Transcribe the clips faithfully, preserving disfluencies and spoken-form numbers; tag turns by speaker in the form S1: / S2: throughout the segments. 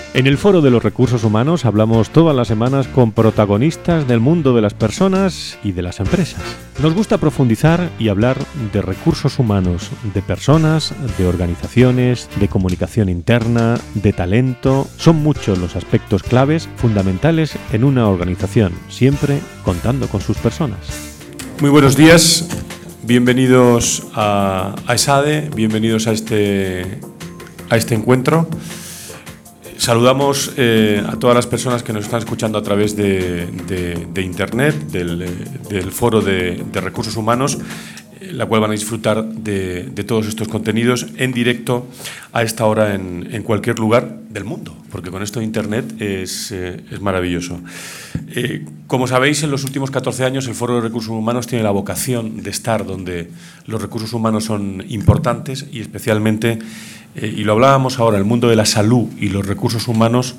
S1: En el Foro de los Recursos Humanos hablamos todas las semanas con protagonistas del mundo de las personas y de las empresas. Nos gusta profundizar y hablar de recursos humanos, de personas, de organizaciones, de comunicación interna, de talento. Son muchos los aspectos claves fundamentales en una organización, siempre contando con sus personas.
S2: Muy buenos días, bienvenidos a, a ESADE, bienvenidos a este, a este encuentro. Saludamos eh, a todas las personas que nos están escuchando a través de, de, de Internet, del, del Foro de, de Recursos Humanos, la cual van a disfrutar de, de todos estos contenidos en directo a esta hora en, en cualquier lugar del mundo, porque con esto de Internet es, eh, es maravilloso. Eh, como sabéis, en los últimos catorce años el Foro de Recursos Humanos tiene la vocación de estar donde los recursos humanos son importantes y especialmente, eh, y lo hablábamos ahora, el mundo de la salud y los recursos humanos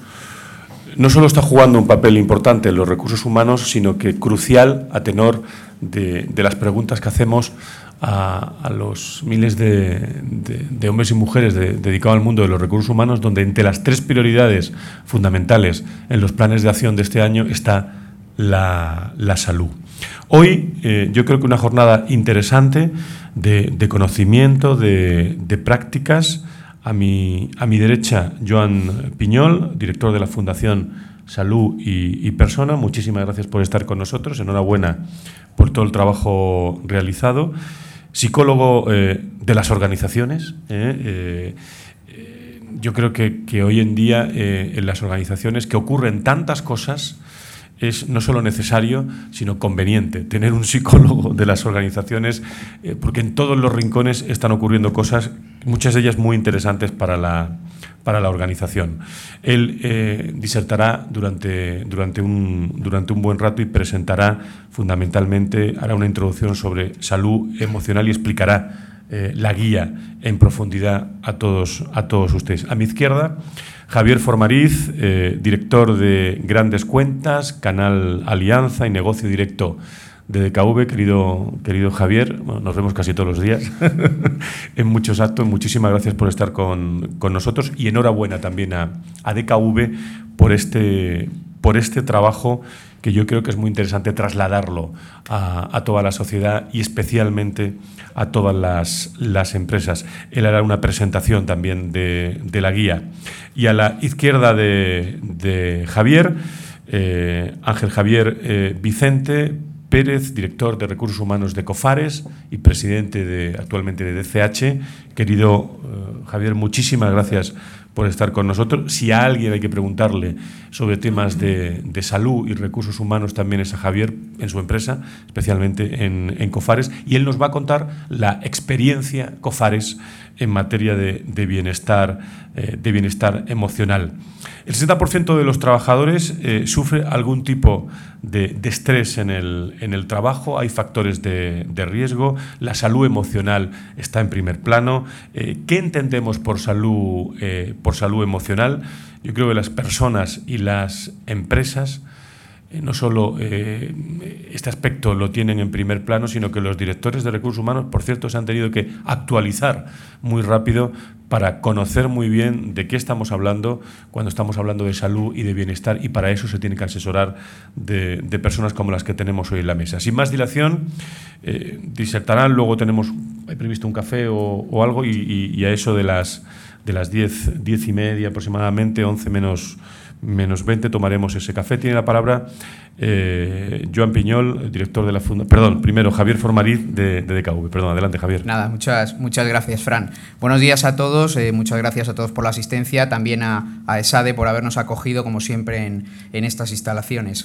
S2: no solo está jugando un papel importante en los recursos humanos, sino que crucial a tenor de, de las preguntas que hacemos a, a los miles de, de, de hombres y mujeres de, dedicados al mundo de los recursos humanos, donde entre las tres prioridades fundamentales en los planes de acción de este año está la, la salud. Hoy eh, yo creo que una jornada interesante de, de conocimiento, de, de prácticas. A mi, a mi derecha, Joan Piñol, director de la Fundación Salud y, y Persona. Muchísimas gracias por estar con nosotros. Enhorabuena por todo el trabajo realizado. Psicólogo eh, de las organizaciones. Eh, eh, yo creo que, que hoy en día eh, en las organizaciones que ocurren tantas cosas, es no solo necesario, sino conveniente tener un psicólogo de las organizaciones, eh, porque en todos los rincones están ocurriendo cosas, muchas de ellas muy interesantes para la, para la organización. Él eh, disertará durante, durante, un, durante un buen rato y presentará fundamentalmente, hará una introducción sobre salud emocional y explicará eh, la guía en profundidad a todos, a todos ustedes. A mi izquierda, Javier Formariz, eh, director de Grandes Cuentas, Canal Alianza y Negocio Directo de D K V. Querido, querido Javier, bueno, nos vemos casi todos los días en muchos actos. Muchísimas gracias por estar con, con nosotros y enhorabuena también a, a D K V por este, por este trabajo que yo creo que es muy interesante trasladarlo a, a toda la sociedad y especialmente a todas las, las empresas. Él hará una presentación también de, de la guía. Y a la izquierda de, de Javier, eh, Ángel Javier eh, Vicente Pérez, director de Recursos Humanos de Cofares y presidente de, actualmente de D C H. Querido eh, Javier, muchísimas gracias por estar con nosotros. Si a alguien hay que preguntarle sobre temas de, de salud y recursos humanos, también es a Javier en su empresa, especialmente en, en Cofares, y él nos va a contar la experiencia Cofares en materia de, de, bienestar, eh, de bienestar emocional. El sesenta por ciento de los trabajadores eh, sufre algún tipo de, de estrés en el, en el trabajo. Hay factores de, de riesgo. La salud emocional está en primer plano. Eh, ¿Qué entendemos por salud, eh, por salud emocional? Yo creo que las personas y las empresas eh, no solo eh, este aspecto lo tienen en primer plano, sino que los directores de recursos humanos, por cierto, se han tenido que actualizar muy rápido para conocer muy bien de qué estamos hablando cuando estamos hablando de salud y de bienestar, y para eso se tiene que asesorar de, de personas como las que tenemos hoy en la mesa. Sin más dilación, eh, disertarán, luego tenemos, hay previsto un café o, o algo, y, y, y a eso de las, de las diez, diez y media aproximadamente, once menos, menos veinte, tomaremos ese café. Tiene la palabra eh, Joan Piñol, director de la Fundación. Perdón, primero Javier Formariz de, de D K V. Perdón, adelante, Javier.
S3: Nada, muchas, muchas gracias, Fran. Buenos días a todos, eh, muchas gracias a todos por la asistencia, también a, a ESADE por habernos acogido, como siempre, en, en estas instalaciones.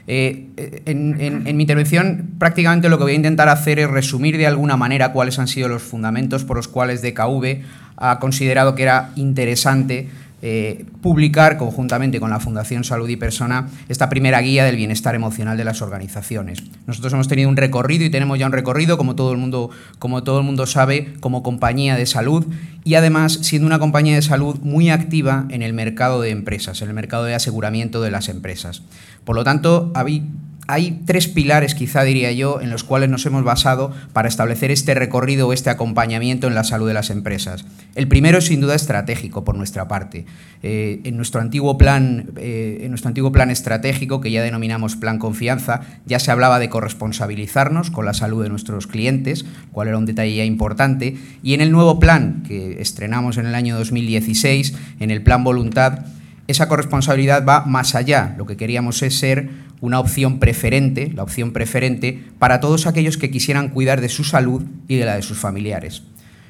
S3: Eh, en, en, en mi intervención, prácticamente lo que voy a intentar hacer es resumir de alguna manera cuáles han sido los fundamentos por los cuales D K V ha considerado que era interesante Eh, publicar conjuntamente con la Fundación Salud y Persona esta primera guía del bienestar emocional de las organizaciones. Nosotros hemos tenido un recorrido y tenemos ya un recorrido, como todo el mundo, como todo el mundo sabe, como compañía de salud, y además siendo una compañía de salud muy activa en el mercado de empresas, en el mercado de aseguramiento de las empresas. Por lo tanto, habí, hay tres pilares, quizá diría yo, en los cuales nos hemos basado para establecer este recorrido o este acompañamiento en la salud de las empresas. El primero es sin duda estratégico por nuestra parte. Eh, en, nuestro antiguo plan, eh, en nuestro antiguo plan estratégico, que ya denominamos Plan Confianza, ya se hablaba de corresponsabilizarnos con la salud de nuestros clientes, cual era un detalle ya importante, y en el nuevo plan que estrenamos en el año dos mil dieciséis, en el Plan Voluntad, esa corresponsabilidad va más allá. Lo que queríamos es ser una opción preferente, la opción preferente para todos aquellos que quisieran cuidar de su salud y de la de sus familiares.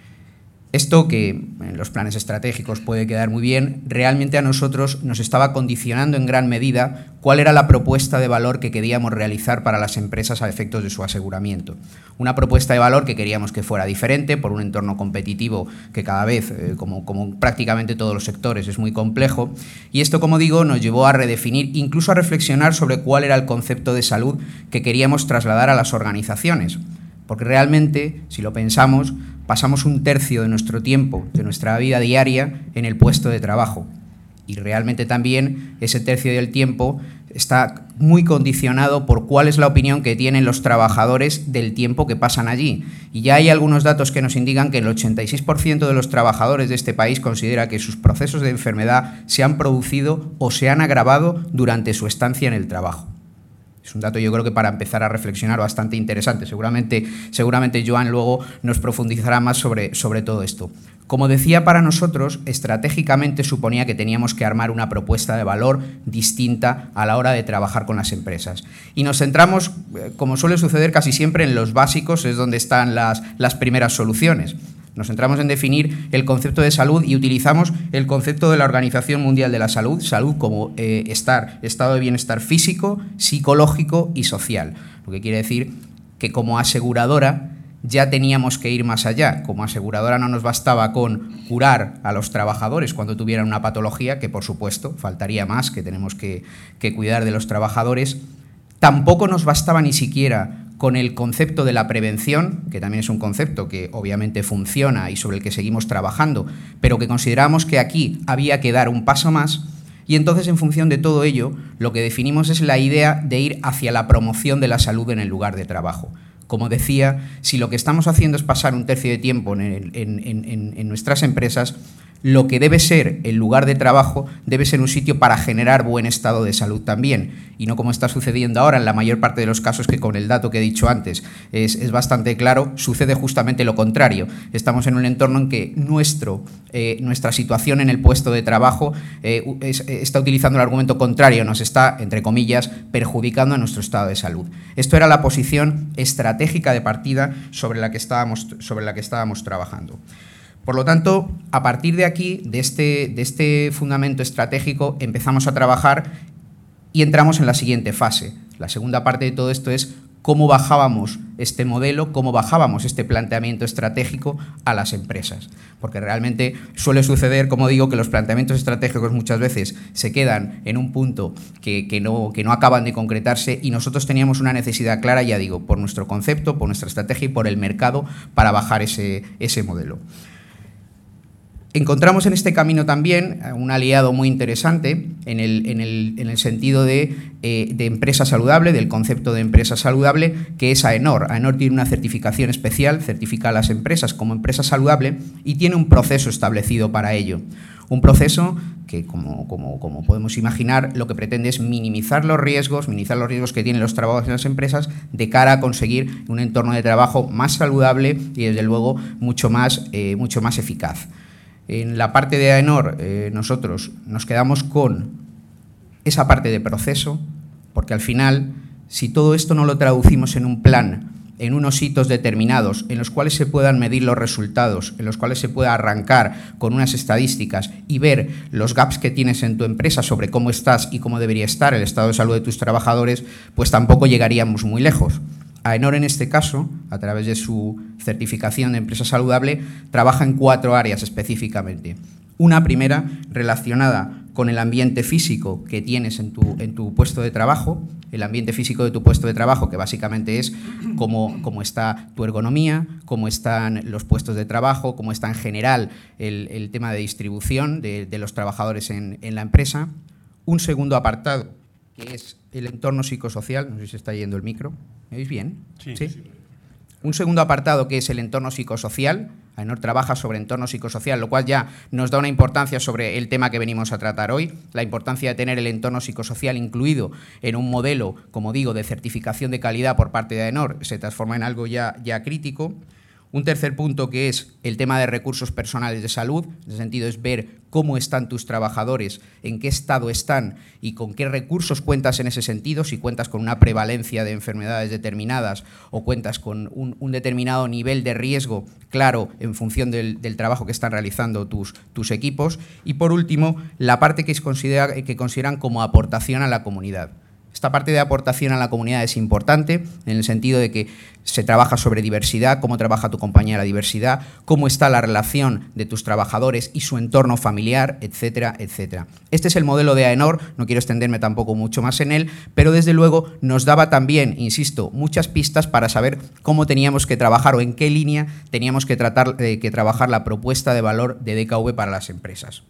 S3: Esto, que en los planes estratégicos puede quedar muy bien, realmente a nosotros nos estaba condicionando en gran medida cuál era la propuesta de valor que queríamos realizar para las empresas a efectos de su aseguramiento. Una propuesta de valor que queríamos que fuera diferente por un entorno competitivo que cada vez, eh, como, como prácticamente todos los sectores, es muy complejo. Y esto, como digo, nos llevó a redefinir, incluso a reflexionar sobre cuál era el concepto de salud que queríamos trasladar a las organizaciones. Porque realmente, si lo pensamos, pasamos un tercio de nuestro tiempo, de nuestra vida diaria, en el puesto de trabajo. Y realmente también ese tercio del tiempo está muy condicionado por cuál es la opinión que tienen los trabajadores del tiempo que pasan allí. Y ya hay algunos datos que nos indican que el ochenta y seis por ciento de los trabajadores de este país considera que sus procesos de enfermedad se han producido o se han agravado durante su estancia en el trabajo. Es un dato, yo creo que para empezar a reflexionar, bastante interesante. Seguramente, seguramente Joan luego nos profundizará más sobre, sobre todo esto. Como decía, para nosotros, estratégicamente suponía que teníamos que armar una propuesta de valor distinta a la hora de trabajar con las empresas. Y nos centramos, como suele suceder casi siempre, en los básicos, es donde están las, las primeras soluciones. Nos centramos en definir el concepto de salud y utilizamos el concepto de la Organización Mundial de la Salud, salud como eh, estar, estado de bienestar físico, psicológico y social. Lo que quiere decir que como aseguradora ya teníamos que ir más allá. Como aseguradora no nos bastaba con curar a los trabajadores cuando tuvieran una patología, que por supuesto faltaría más, que tenemos que, que cuidar de los trabajadores. Tampoco nos bastaba ni siquiera con el concepto de la prevención, que también es un concepto que obviamente funciona y sobre el que seguimos trabajando, pero que consideramos que aquí había que dar un paso más, y entonces, en función de todo ello, lo que definimos es la idea de ir hacia la promoción de la salud en el lugar de trabajo. Como decía, si lo que estamos haciendo es pasar un tercio de tiempo en, en, en, en nuestras empresas, lo que debe ser el lugar de trabajo debe ser un sitio para generar buen estado de salud también, y no como está sucediendo ahora en la mayor parte de los casos, que con el dato que he dicho antes es, es bastante claro, sucede justamente lo contrario. Estamos en un entorno en que nuestro, eh, nuestra situación en el puesto de trabajo eh, es, está utilizando el argumento contrario, nos está, entre comillas, perjudicando a nuestro estado de salud. Esto era la posición estratégica de partida sobre la que estábamos, sobre la que estábamos trabajando. Por lo tanto, a partir de aquí, de este, de este fundamento estratégico, empezamos a trabajar y entramos en la siguiente fase. La segunda parte de todo esto es cómo bajábamos este modelo, cómo bajábamos este planteamiento estratégico a las empresas. Porque realmente suele suceder, como digo, que los planteamientos estratégicos muchas veces se quedan en un punto que, que, no, que no acaban de concretarse, y nosotros teníamos una necesidad clara, ya digo, por nuestro concepto, por nuestra estrategia y por el mercado, para bajar ese, ese modelo. Encontramos en este camino también un aliado muy interesante en el, en el, en el sentido de, eh, de empresa saludable, del concepto de empresa saludable, que es AENOR. AENOR tiene una certificación especial, certifica a las empresas como empresa saludable y tiene un proceso establecido para ello. Un proceso que, como, como, como podemos imaginar, lo que pretende es minimizar los riesgos, minimizar los riesgos que tienen los trabajadores en las empresas de cara a conseguir un entorno de trabajo más saludable y, desde luego, mucho más, eh, mucho más eficaz. En la parte de AENOR, eh, nosotros nos quedamos con esa parte de proceso, porque al final, si todo esto no lo traducimos en un plan, en unos hitos determinados, en los cuales se puedan medir los resultados, en los cuales se pueda arrancar con unas estadísticas y ver los gaps que tienes en tu empresa sobre cómo estás y cómo debería estar el estado de salud de tus trabajadores, pues tampoco llegaríamos muy lejos. AENOR, en este caso, a través de su certificación de empresa saludable, trabaja en cuatro áreas específicamente. Una primera relacionada con el ambiente físico que tienes en tu, en tu puesto de trabajo, el ambiente físico de tu puesto de trabajo, que básicamente es cómo, cómo está tu ergonomía, cómo están los puestos de trabajo, cómo está en general el, el tema de distribución de, de los trabajadores en, en la empresa. Un segundo apartado, que es el entorno psicosocial. No sé si se está yendo el micro. ¿Me oís bien?
S2: Sí. ¿Sí? Sí.
S3: Un segundo apartado, que es el entorno psicosocial. AENOR trabaja sobre entorno psicosocial, lo cual ya nos da una importancia sobre el tema que venimos a tratar hoy, la importancia de tener el entorno psicosocial incluido en un modelo, como digo, de certificación de calidad por parte de AENOR, se transforma en algo ya, ya crítico. Un tercer punto, que es el tema de recursos personales de salud. En ese sentido, es ver cómo están tus trabajadores, en qué estado están y con qué recursos cuentas en ese sentido, si cuentas con una prevalencia de enfermedades determinadas o cuentas con un, un determinado nivel de riesgo claro en función del, del trabajo que están realizando tus, tus equipos. Y, por último, la parte que, es considera, que consideran como aportación a la comunidad. Esta parte de aportación a la comunidad es importante en el sentido de que se trabaja sobre diversidad, cómo trabaja tu compañía la diversidad, cómo está la relación de tus trabajadores y su entorno familiar, etcétera, etcétera. Este es el modelo de AENOR, no quiero extenderme tampoco mucho más en él, pero desde luego nos daba también, insisto, muchas pistas para saber cómo teníamos que trabajar o en qué línea teníamos que, tratar, eh, que trabajar la propuesta de valor de D K V para las empresas.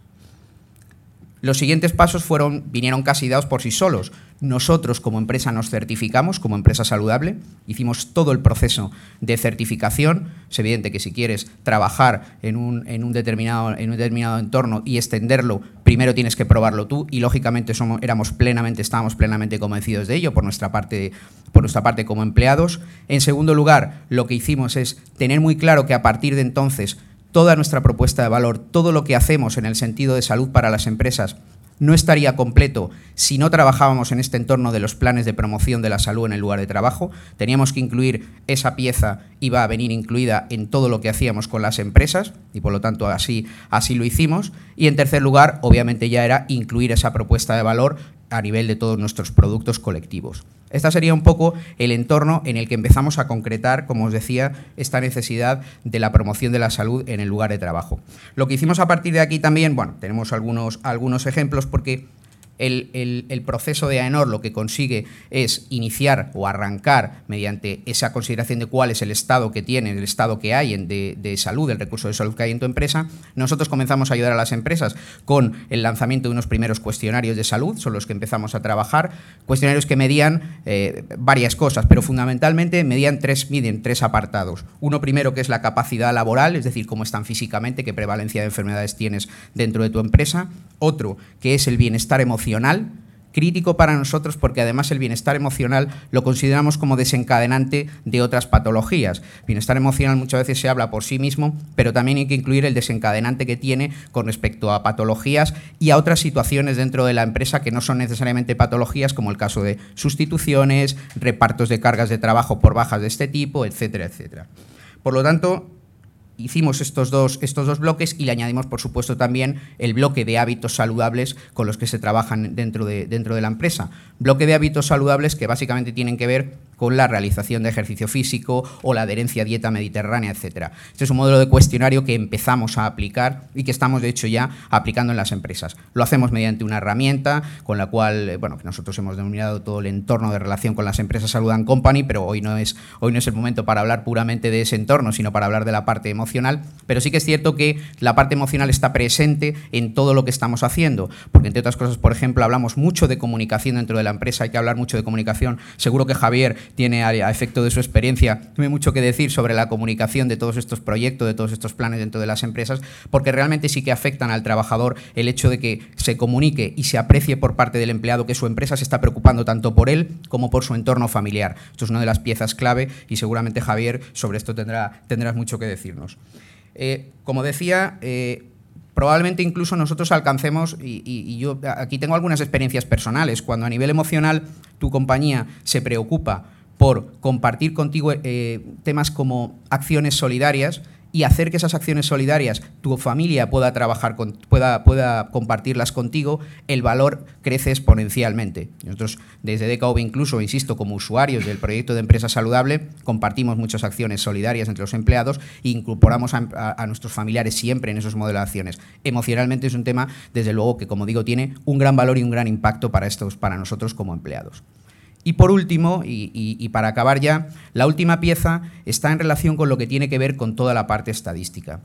S3: Los siguientes pasos fueron, vinieron casi dados por sí solos. Nosotros como empresa nos certificamos como empresa saludable, hicimos todo el proceso de certificación. Es evidente que si quieres trabajar en un, en un, determinado, en un determinado entorno y extenderlo, primero tienes que probarlo tú y lógicamente somos, éramos plenamente, estábamos plenamente convencidos de ello por nuestra parte, por nuestra parte como empleados. En segundo lugar, lo que hicimos es tener muy claro que a partir de entonces toda nuestra propuesta de valor, todo lo que hacemos en el sentido de salud para las empresas, no estaría completo si no trabajábamos en este entorno de los planes de promoción de la salud en el lugar de trabajo. Teníamos que incluir esa pieza, iba a venir incluida en todo lo que hacíamos con las empresas y por lo tanto así, así lo hicimos. Y en tercer lugar, obviamente ya era incluir esa propuesta de valor a nivel de todos nuestros productos colectivos. Este sería un poco el entorno en el que empezamos a concretar, como os decía, esta necesidad de la promoción de la salud en el lugar de trabajo. Lo que hicimos a partir de aquí también, bueno, tenemos algunos, algunos ejemplos porque el, el, el proceso de AENOR lo que consigue es iniciar o arrancar mediante esa consideración de cuál es el estado que tiene, el estado que hay en de, de salud, el recurso de salud que hay en tu empresa. Nosotros comenzamos a ayudar a las empresas con el lanzamiento de unos primeros cuestionarios de salud, son los que empezamos a trabajar, cuestionarios que medían eh, varias cosas, pero fundamentalmente medían tres, miden tres apartados. Uno primero que es la capacidad laboral, es decir, cómo están físicamente, qué prevalencia de enfermedades tienes dentro de tu empresa. Otro que es el bienestar emocional, crítico para nosotros porque además el bienestar emocional lo consideramos como desencadenante de otras patologías. Bienestar emocional muchas veces se habla por sí mismo, pero también hay que incluir el desencadenante que tiene con respecto a patologías y a otras situaciones dentro de la empresa que no son necesariamente patologías, como el caso de sustituciones, repartos de cargas de trabajo por bajas de este tipo, etcétera, etcétera. Por lo tanto, hicimos estos dos, estos dos bloques y le añadimos, por supuesto, también el bloque de hábitos saludables con los que se trabajan dentro de, dentro de la empresa. Bloque de hábitos saludables que básicamente tienen que ver con la realización de ejercicio físico o la adherencia a dieta mediterránea, etcétera. Este es un modelo de cuestionario que empezamos a aplicar y que estamos, de hecho, ya aplicando en las empresas. Lo hacemos mediante una herramienta con la cual, bueno, que nosotros hemos denominado todo el entorno de relación con las empresas Salud and Company, pero hoy no es, hoy no es el momento para hablar puramente de ese entorno, sino para hablar de la parte emocional. Pero sí que es cierto que la parte emocional está presente en todo lo que estamos haciendo, porque entre otras cosas, por ejemplo, hablamos mucho de comunicación dentro de la empresa, hay que hablar mucho de comunicación. Seguro que Javier tiene, a efecto de su experiencia, tiene mucho que decir sobre la comunicación de todos estos proyectos, de todos estos planes dentro de las empresas, porque realmente sí que afectan al trabajador el hecho de que se comunique y se aprecie por parte del empleado que su empresa se está preocupando tanto por él como por su entorno familiar. Esto es una de las piezas clave y seguramente, Javier, sobre esto tendrá, tendrás mucho que decirnos. Eh, como decía, eh, probablemente incluso nosotros alcancemos, y, y, y yo aquí tengo algunas experiencias personales, cuando a nivel emocional tu compañía se preocupa por compartir contigo eh, temas como acciones solidarias y hacer que esas acciones solidarias tu familia pueda trabajar con, pueda, pueda compartirlas contigo, el valor crece exponencialmente. Nosotros desde D K V, incluso, insisto, como usuarios del proyecto de Empresa Saludable, compartimos muchas acciones solidarias entre los empleados e incorporamos a, a, a nuestros familiares siempre en esos modelos de acciones. Emocionalmente es un tema, desde luego, que, como digo, tiene un gran valor y un gran impacto para, estos, para nosotros como empleados. Y por último, y, y, y para acabar ya, la última pieza está en relación con lo que tiene que ver con toda la parte estadística.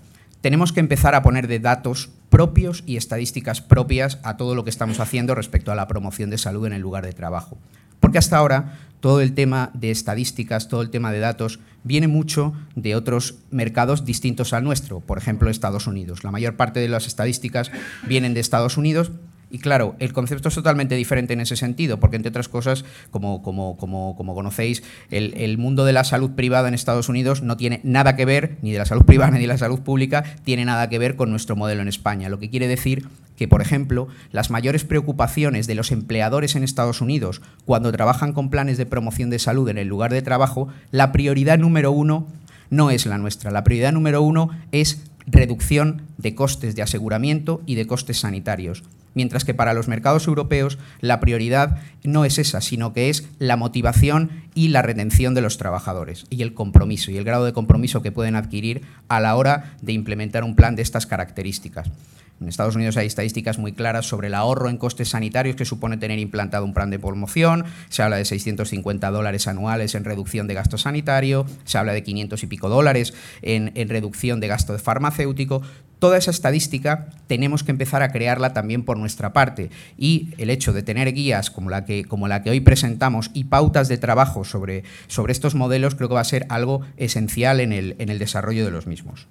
S3: tenemos que empezar a poner de datos propios y estadísticas propias a todo lo que estamos haciendo respecto a la promoción de salud en el lugar de trabajo. Porque hasta ahora todo el tema de estadísticas, todo el tema de datos, viene mucho de otros mercados distintos al nuestro, por ejemplo, Estados Unidos. La mayor parte de las estadísticas vienen de Estados Unidos. Y claro, el concepto es totalmente diferente en ese sentido, porque entre otras cosas, como, como, como, como conocéis, el, el mundo de la salud privada en Estados Unidos no tiene nada que ver, ni de la salud privada ni de la salud pública, tiene nada que ver con nuestro modelo en España. Lo que quiere decir que, por ejemplo, las mayores preocupaciones de los empleadores en Estados Unidos cuando trabajan con planes de promoción de salud en el lugar de trabajo, la prioridad número uno no es la nuestra. La prioridad número uno es reducción de costes de aseguramiento y de costes sanitarios. Mientras que para los mercados europeos la prioridad no es esa, sino que es la motivación y la retención de los trabajadores y el compromiso y el grado de compromiso que pueden adquirir a la hora de implementar un plan de estas características. En Estados Unidos hay estadísticas muy claras sobre el ahorro en costes sanitarios que supone tener implantado un plan de promoción. Se habla de seiscientos cincuenta dólares anuales en reducción de gasto sanitario, se habla de quinientos y pico dólares en, en reducción de gasto de farmacéutico. Toda esa estadística tenemos que empezar a crearla también por nuestra parte, y el hecho de tener guías como la que, como la que hoy presentamos y pautas de trabajo sobre, sobre estos modelos creo que va a ser algo esencial en el, en el desarrollo de los mismos.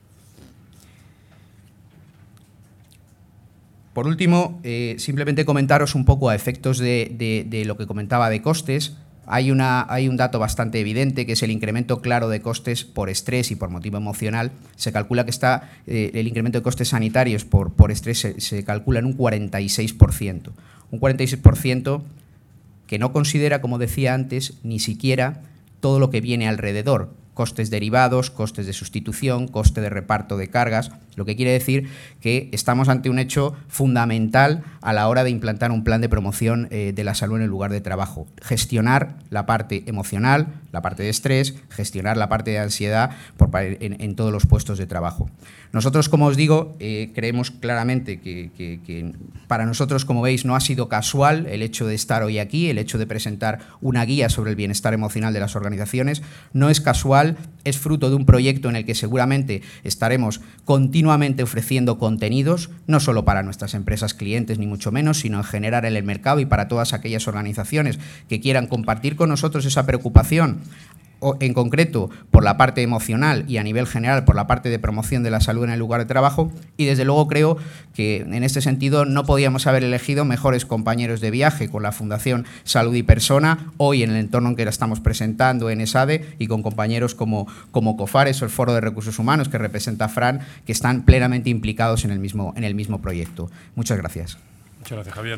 S3: Por último, eh, simplemente comentaros un poco a efectos de, de, de lo que comentaba de costes. Hay, una, hay un dato bastante evidente, que es el incremento claro de costes por estrés y por motivo emocional. Se calcula que está, eh, el incremento de costes sanitarios por, por estrés se, se calcula en un cuarenta y seis por ciento. Un cuarenta y seis por ciento que no considera, como decía antes, ni siquiera todo lo que viene alrededor. Costes derivados, costes de sustitución, coste de reparto de cargas, lo que quiere decir que estamos ante un hecho fundamental a la hora de implantar un plan de promoción eh, de la salud en el lugar de trabajo. Gestionar la parte emocional, la parte de estrés, gestionar la parte de ansiedad por, en, en todos los puestos de trabajo. Nosotros, como os digo, eh, creemos claramente que, que, que para nosotros, como veis, no ha sido casual el hecho de estar hoy aquí, el hecho de presentar una guía sobre el bienestar emocional de las organizaciones. No es casual, es fruto de un proyecto en el que seguramente estaremos continuamente ofreciendo contenidos, no solo para nuestras empresas clientes, ni mucho menos, sino en general en el mercado y para todas aquellas organizaciones que quieran compartir con nosotros esa preocupación, en concreto por la parte emocional y a nivel general por la parte de promoción de la salud en el lugar de trabajo. Y desde luego creo que en este sentido no podíamos haber elegido mejores compañeros de viaje con la Fundación Salud y Persona, hoy en el entorno en que la estamos presentando en ESADE, y con compañeros como, como COFARES o el Foro de Recursos Humanos que representa Fran, que están plenamente implicados en el mismo, en el mismo proyecto. Muchas gracias.
S2: Muchas gracias, Javier.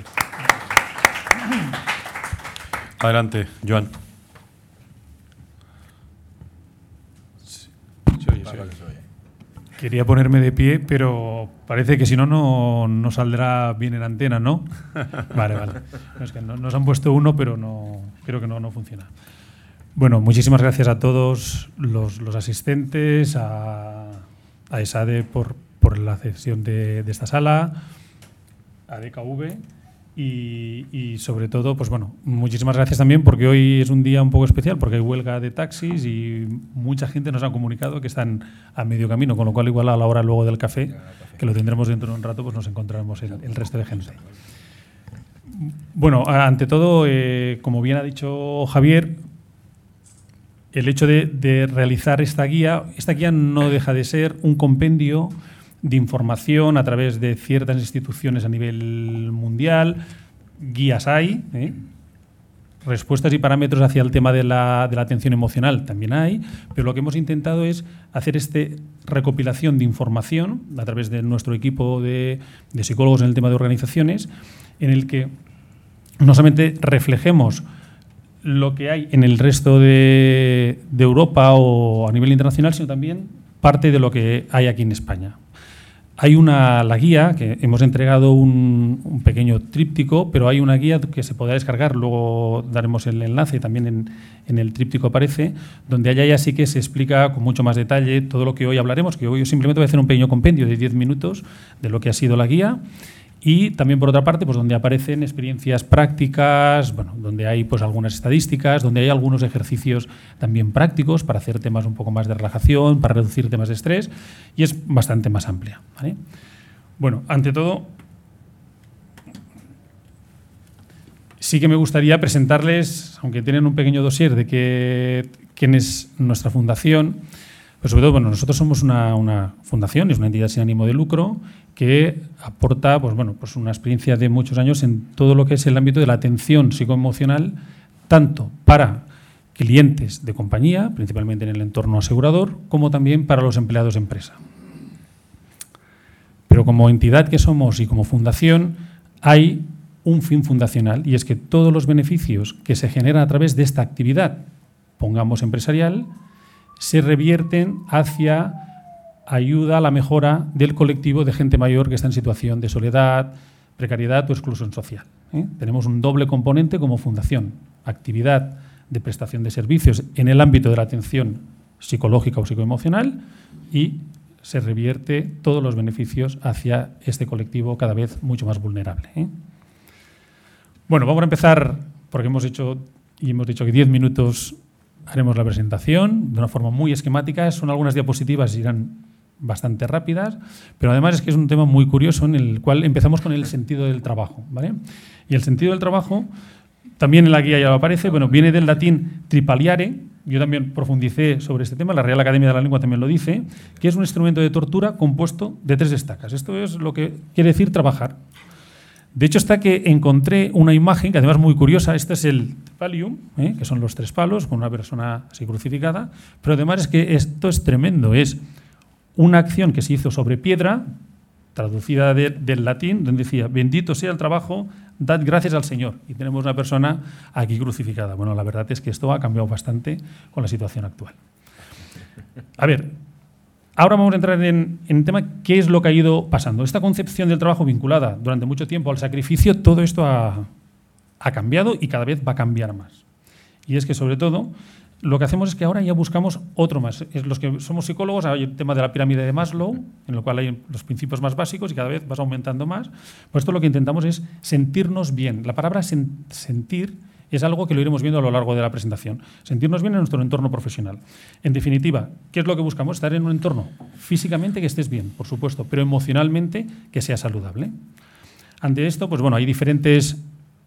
S2: Adelante, Joan.
S4: Quería ponerme de pie, pero parece que si no, no, no saldrá bien en antena, ¿no? Vale, vale. No, es que no, nos han puesto uno, pero no, creo que no, no funciona. Bueno, muchísimas gracias a todos los, los asistentes, a, a ESADE por, por la cesión de, de esta sala, a D K V y, y sobre todo, pues bueno, muchísimas gracias también porque hoy es un día un poco especial porque hay huelga de taxis y mucha gente nos ha comunicado que están a medio camino, con lo cual igual a la hora luego del café, que lo tendremos dentro de un rato, pues nos encontraremos el, el resto de gente. Bueno, ante todo, eh, como bien ha dicho Javier, el hecho de, de realizar esta guía, esta guía no deja de ser un compendio de información a través de ciertas instituciones a nivel mundial. Guías hay, ¿eh? Respuestas y parámetros hacia el tema de la, de la atención emocional también hay, pero lo que hemos intentado es hacer esta recopilación de información a través de nuestro equipo de, de psicólogos en el tema de organizaciones, en el que no solamente reflejemos lo que hay en el resto de, de Europa o a nivel internacional, sino también parte de lo que hay aquí en España. Hay una, la guía, que hemos entregado un, un pequeño tríptico, pero hay una guía que se podrá descargar, luego daremos el enlace, también en, en el tríptico aparece, donde allá ya sí que se explica con mucho más detalle todo lo que hoy hablaremos, que hoy simplemente voy a hacer un pequeño compendio de diez minutos de lo que ha sido la guía, Y también, por otra parte, pues donde aparecen experiencias prácticas, bueno, donde hay pues algunas estadísticas, donde hay algunos ejercicios también prácticos para hacer temas un poco más de relajación, para reducir temas de estrés, y es bastante más amplia, ¿vale? Bueno, ante todo, sí que me gustaría presentarles, aunque tienen un pequeño dossier de que, quién es nuestra fundación, pues sobre todo, bueno, nosotros somos una, una fundación, es una entidad sin ánimo de lucro que aporta pues, bueno, pues una experiencia de muchos años en todo lo que es el ámbito de la atención psicoemocional, tanto para clientes de compañía, principalmente en el entorno asegurador, como también para los empleados de empresa. Pero como entidad que somos y como fundación, hay un fin fundacional, y es que todos los beneficios que se generan a través de esta actividad, pongamos empresarial, se revierten hacia ayuda a la mejora del colectivo de gente mayor que está en situación de soledad, precariedad o exclusión social, ¿eh? Tenemos un doble componente como fundación, actividad de prestación de servicios en el ámbito de la atención psicológica o psicoemocional, y se revierte todos los beneficios hacia este colectivo cada vez mucho más vulnerable, ¿eh? Bueno, vamos a empezar porque hemos hecho y hemos dicho que diez minutos haremos la presentación de una forma muy esquemática. Son algunas diapositivas, irán bastante rápidas, pero además es que es un tema muy curioso en el cual empezamos con el sentido del trabajo, ¿vale? Y el sentido del trabajo, también en la guía ya lo aparece, bueno, viene del latín tripaliare. Yo también profundicé sobre este tema, la Real Academia de la Lengua también lo dice, que es un instrumento de tortura compuesto de tres estacas. Esto es lo que quiere decir trabajar. De hecho, está que encontré una imagen que además es muy curiosa. Este es el tripalium, ¿eh? Que son los tres palos con una persona así crucificada, pero además es que esto es tremendo. Es una acción que se hizo sobre piedra, traducida de, del latín, donde decía, bendito sea el trabajo, dad gracias al Señor. Y tenemos una persona aquí crucificada. Bueno, la verdad es que esto ha cambiado bastante con la situación actual. A ver, ahora vamos a entrar en, en el tema qué es lo que ha ido pasando. Esta concepción del trabajo vinculada durante mucho tiempo al sacrificio, todo esto ha, ha cambiado y cada vez va a cambiar más. Y es que, sobre todo, lo que hacemos es que ahora ya buscamos otro más. Es los que somos psicólogos, hay el tema de la pirámide de Maslow, en lo cual hay los principios más básicos y cada vez vas aumentando más. Pues esto lo que intentamos es sentirnos bien. La palabra sen- sentir es algo que lo iremos viendo a lo largo de la presentación. Sentirnos bien en nuestro entorno profesional. En definitiva, ¿qué es lo que buscamos? Estar en un entorno físicamente que estés bien, por supuesto, pero emocionalmente que sea saludable. Ante esto, pues bueno, hay diferentes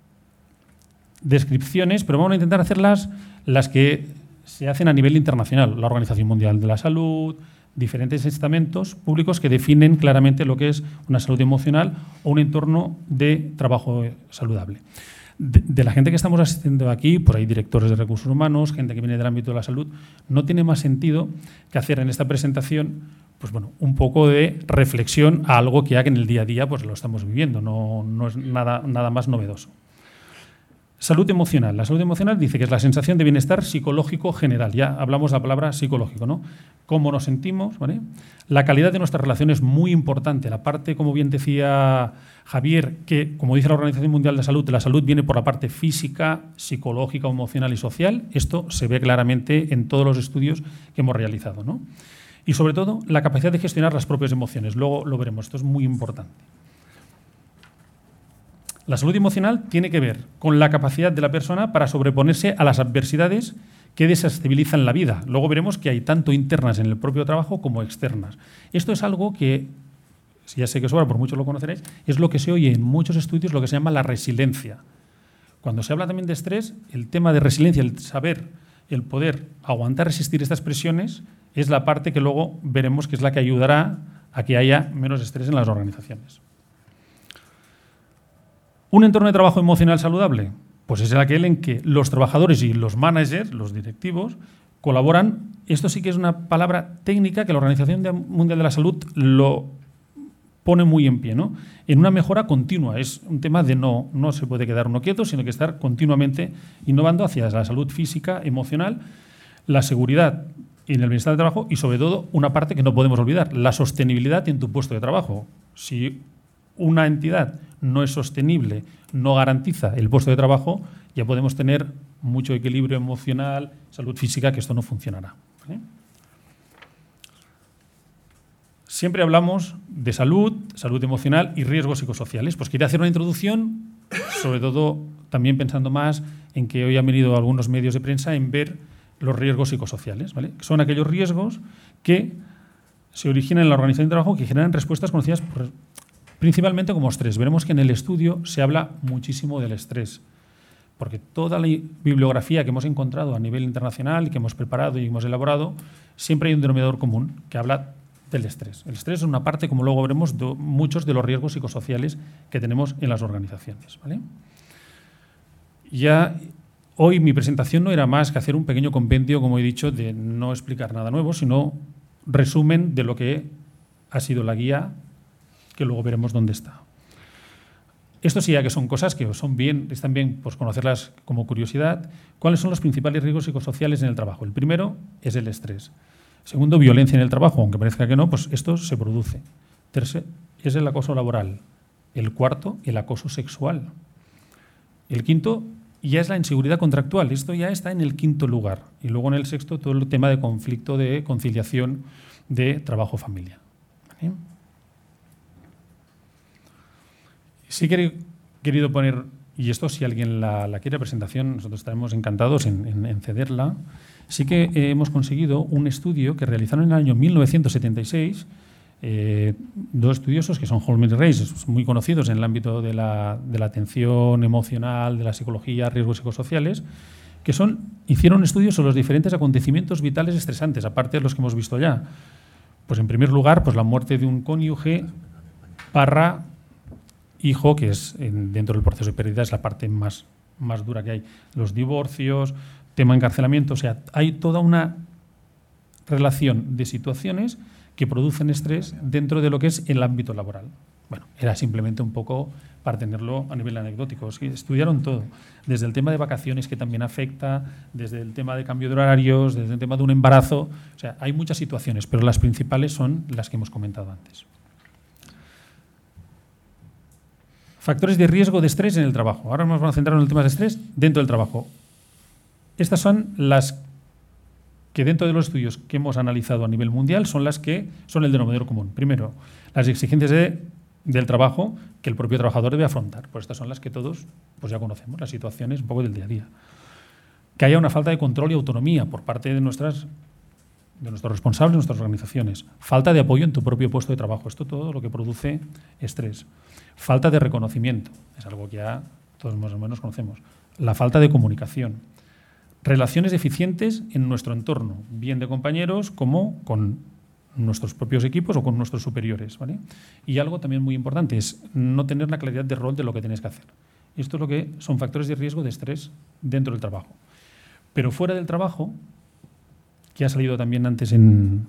S4: descripciones, pero vamos a intentar hacerlas las que se hacen a nivel internacional. La Organización Mundial de la Salud, diferentes estamentos públicos que definen claramente lo que es una salud emocional o un entorno de trabajo saludable. De, de la gente que estamos asistiendo aquí, pues hay directores de recursos humanos, gente que viene del ámbito de la salud, no tiene más sentido que hacer en esta presentación pues bueno, un poco de reflexión a algo que ya que en el día a día pues lo estamos viviendo, no, no es nada, nada más novedoso. Salud emocional. La salud emocional dice que es la sensación de bienestar psicológico general. Ya hablamos de la palabra psicológico, ¿no? Cómo nos sentimos, ¿vale? La calidad de nuestra relación es muy importante. La parte, como bien decía Javier, que, como dice la Organización Mundial de la Salud, la salud viene por la parte física, psicológica, emocional y social. Esto se ve claramente en todos los estudios que hemos realizado, ¿no? Y, sobre todo, la capacidad de gestionar las propias emociones. Luego lo veremos. Esto es muy importante. La salud emocional tiene que ver con la capacidad de la persona para sobreponerse a las adversidades que desestabilizan la vida. Luego veremos que hay tanto internas en el propio trabajo como externas. Esto es algo que, si ya sé que sobra, por muchos lo conoceréis, es lo que se oye en muchos estudios, lo que se llama la resiliencia. Cuando se habla también de estrés, el tema de resiliencia, el saber, el poder aguantar, resistir estas presiones, es la parte que luego veremos que es la que ayudará a que haya menos estrés en las organizaciones. ¿Un entorno de trabajo emocional saludable? Pues es aquel en que los trabajadores y los managers, los directivos, colaboran. Esto sí que es una palabra técnica que la Organización Mundial de la Salud lo pone muy en pie, ¿no? En una mejora continua. Es un tema de no, no se puede quedar uno quieto, sino que estar continuamente innovando hacia la salud física, emocional, la seguridad y en el bienestar de trabajo y, sobre todo, una parte que no podemos olvidar, la sostenibilidad en tu puesto de trabajo. Si una entidad no es sostenible, no garantiza el puesto de trabajo, ya podemos tener mucho equilibrio emocional, salud física, que esto no funcionará, ¿vale? Siempre hablamos de salud, salud emocional y riesgos psicosociales. Pues quería hacer una introducción, sobre todo también pensando más en que hoy han venido algunos medios de prensa en ver los riesgos psicosociales, ¿vale? Son aquellos riesgos que se originan en la organización de trabajo que generan respuestas conocidas por, principalmente como estrés. Veremos que en el estudio se habla muchísimo del estrés, porque toda la bibliografía que hemos encontrado a nivel internacional y que hemos preparado y hemos elaborado, siempre hay un denominador común que habla del estrés. El estrés es una parte, como luego veremos, de muchos de los riesgos psicosociales que tenemos en las organizaciones, ¿vale? Ya hoy mi presentación no era más que hacer un pequeño compendio, como he dicho, de no explicar nada nuevo, sino resumen de lo que ha sido la guía, que luego veremos dónde está. Esto sí ya que son cosas que son bien, están bien pues, conocerlas como curiosidad. ¿Cuáles son los principales riesgos psicosociales en el trabajo? El primero es el estrés. Segundo, violencia en el trabajo, aunque parezca que no, pues esto se produce. Tercero, es el acoso laboral. El cuarto, el acoso sexual. El quinto, ya es la inseguridad contractual. Esto ya está en el quinto lugar. Y luego en el sexto, todo el tema de conflicto, de conciliación de trabajo-familia. ¿Vale? Sí que he querido poner, y esto si alguien la, la quiere presentación, nosotros estaremos encantados en, en, en cederla. Sí que hemos conseguido un estudio que realizaron en el año mil novecientos setenta y seis, eh, dos estudiosos que son Holmes y Reis, muy conocidos en el ámbito de la, de la atención emocional, de la psicología, riesgos psicosociales, que son, hicieron estudios sobre los diferentes acontecimientos vitales estresantes, aparte de los que hemos visto ya. Pues en primer lugar, pues la muerte de un cónyuge barra hijo, que es en, dentro del proceso de pérdida es la parte más, más dura que hay. Los divorcios, tema encarcelamiento, o sea, hay toda una relación de situaciones que producen estrés dentro de lo que es el ámbito laboral. Bueno, era simplemente un poco para tenerlo a nivel anecdótico. Es que estudiaron todo, desde el tema de vacaciones que también afecta, desde el tema de cambio de horarios, desde el tema de un embarazo. O sea, hay muchas situaciones, pero las principales son las que hemos comentado antes. Factores de riesgo de estrés en el trabajo. Ahora nos vamos a centrar en el tema de estrés dentro del trabajo. Estas son las que dentro de los estudios que hemos analizado a nivel mundial son las que son el denominador común. Primero, las exigencias de, del trabajo que el propio trabajador debe afrontar. Pues estas son las que todos pues ya conocemos, las situaciones un poco del día a día. Que haya una falta de control y autonomía por parte de, nuestras, de nuestros responsables, de nuestras organizaciones. Falta de apoyo en tu propio puesto de trabajo. Esto todo lo que produce estrés. Falta de reconocimiento. Es algo que ya todos más o menos conocemos. La falta de comunicación. Relaciones deficientes en nuestro entorno, bien de compañeros como con nuestros propios equipos o con nuestros superiores, ¿vale? Y algo también muy importante es no tener la claridad de rol de lo que tienes que hacer. Esto es lo que son factores de riesgo de estrés dentro del trabajo. Pero fuera del trabajo, que ha salido también antes en,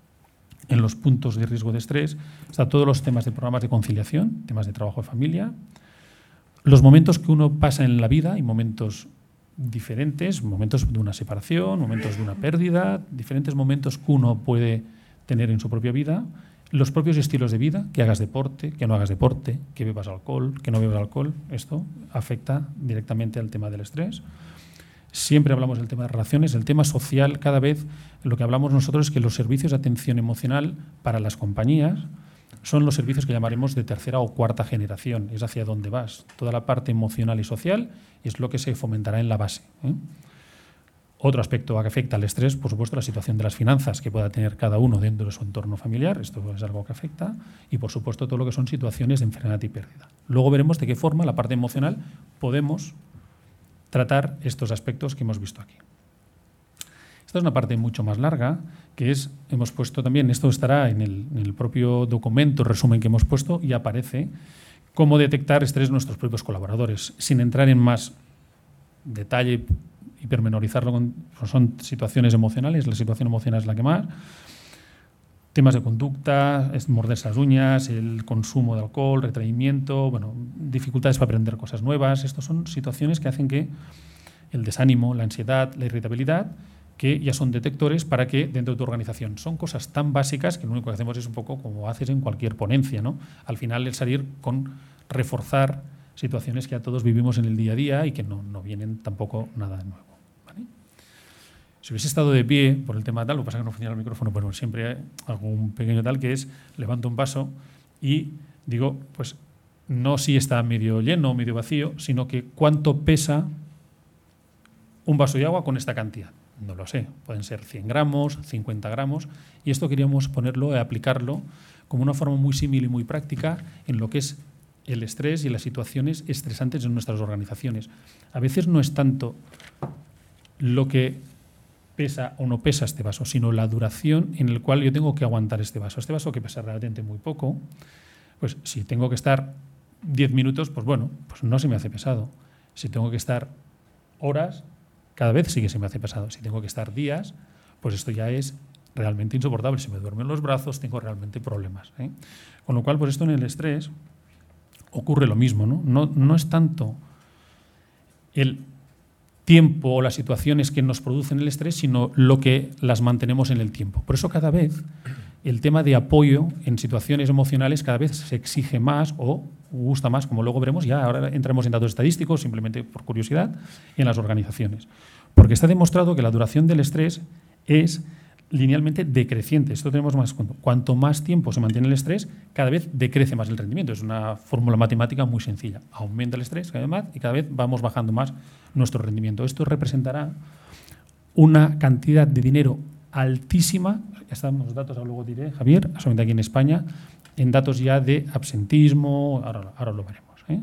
S4: en los puntos de riesgo de estrés, están todos los temas de programas de conciliación, temas de trabajo de familia, los momentos que uno pasa en la vida y momentos diferentes, momentos de una separación, momentos de una pérdida, diferentes momentos que uno puede tener en su propia vida, los propios estilos de vida, que hagas deporte, que no hagas deporte, que bebas alcohol, que no bebas alcohol, esto afecta directamente al tema del estrés. Siempre hablamos del tema de relaciones, el tema social, cada vez lo que hablamos nosotros es que los servicios de atención emocional para las compañías son los servicios que llamaremos de tercera o cuarta generación, es hacia dónde vas. Toda la parte emocional y social es lo que se fomentará en la base, ¿eh? Otro aspecto que afecta al estrés, por supuesto, la situación de las finanzas que pueda tener cada uno dentro de su entorno familiar, esto es algo que afecta, y por supuesto todo lo que son situaciones de enfermedad y pérdida. Luego veremos de qué forma la parte emocional podemos tratar estos aspectos que hemos visto aquí. Esta es una parte mucho más larga, que es, hemos puesto también, esto estará en el, en el propio documento, resumen que hemos puesto, y aparece cómo detectar estrés en nuestros propios colaboradores, sin entrar en más detalle y pormenorizarlo. Con, pues son situaciones emocionales, la situación emocional es la que más, temas de conducta, es morderse las uñas, el consumo de alcohol, retraimiento, bueno, dificultades para aprender cosas nuevas. Estas son situaciones que hacen que el desánimo, la ansiedad, la irritabilidad, que ya son detectores para que dentro de tu organización son cosas tan básicas que lo único que hacemos es un poco como haces en cualquier ponencia, ¿no? Al final el salir con reforzar situaciones que a todos vivimos en el día a día y que no, no vienen tampoco nada de nuevo, ¿vale? Si hubiese estado de pie por el tema tal, lo que pasa es que no funciona el micrófono, pero siempre hay algún pequeño tal que es, levanto un paso y digo, pues no si está medio lleno o medio vacío, sino que cuánto pesa un vaso de agua con esta cantidad. No lo sé, pueden ser cien gramos, cincuenta gramos, y esto queríamos ponerlo y aplicarlo como una forma muy simple y muy práctica en lo que es el estrés y las situaciones estresantes en nuestras organizaciones. A veces no es tanto lo que pesa o no pesa este vaso, sino la duración en la cual yo tengo que aguantar este vaso. Este vaso que pesa realmente muy poco, pues si tengo que estar diez minutos, pues bueno, pues no se me hace pesado. Si tengo que estar horas, cada vez sí que se me hace pesado. Si tengo que estar días, pues esto ya es realmente insoportable. Se me duermen los brazos, tengo realmente problemas, ¿eh? Con lo cual, pues esto en el estrés ocurre lo mismo, ¿no? No, no es tanto el tiempo o las situaciones que nos producen el estrés, sino lo que las mantenemos en el tiempo. Por eso cada vez el tema de apoyo en situaciones emocionales cada vez se exige más o gusta más, como luego veremos, ya ahora entramos en datos estadísticos, simplemente por curiosidad, en las organizaciones. Porque está demostrado que la duración del estrés es linealmente decreciente. Esto tenemos más cuento. Cuanto más tiempo se mantiene el estrés, cada vez decrece más el rendimiento. Es una fórmula matemática muy sencilla. Aumenta el estrés cada vez más y cada vez vamos bajando más nuestro rendimiento. Esto representará una cantidad de dinero altísima, ya están los datos, ahora luego diré, Javier, solamente aquí en España, en datos ya de absentismo, ahora, ahora lo veremos, ¿eh?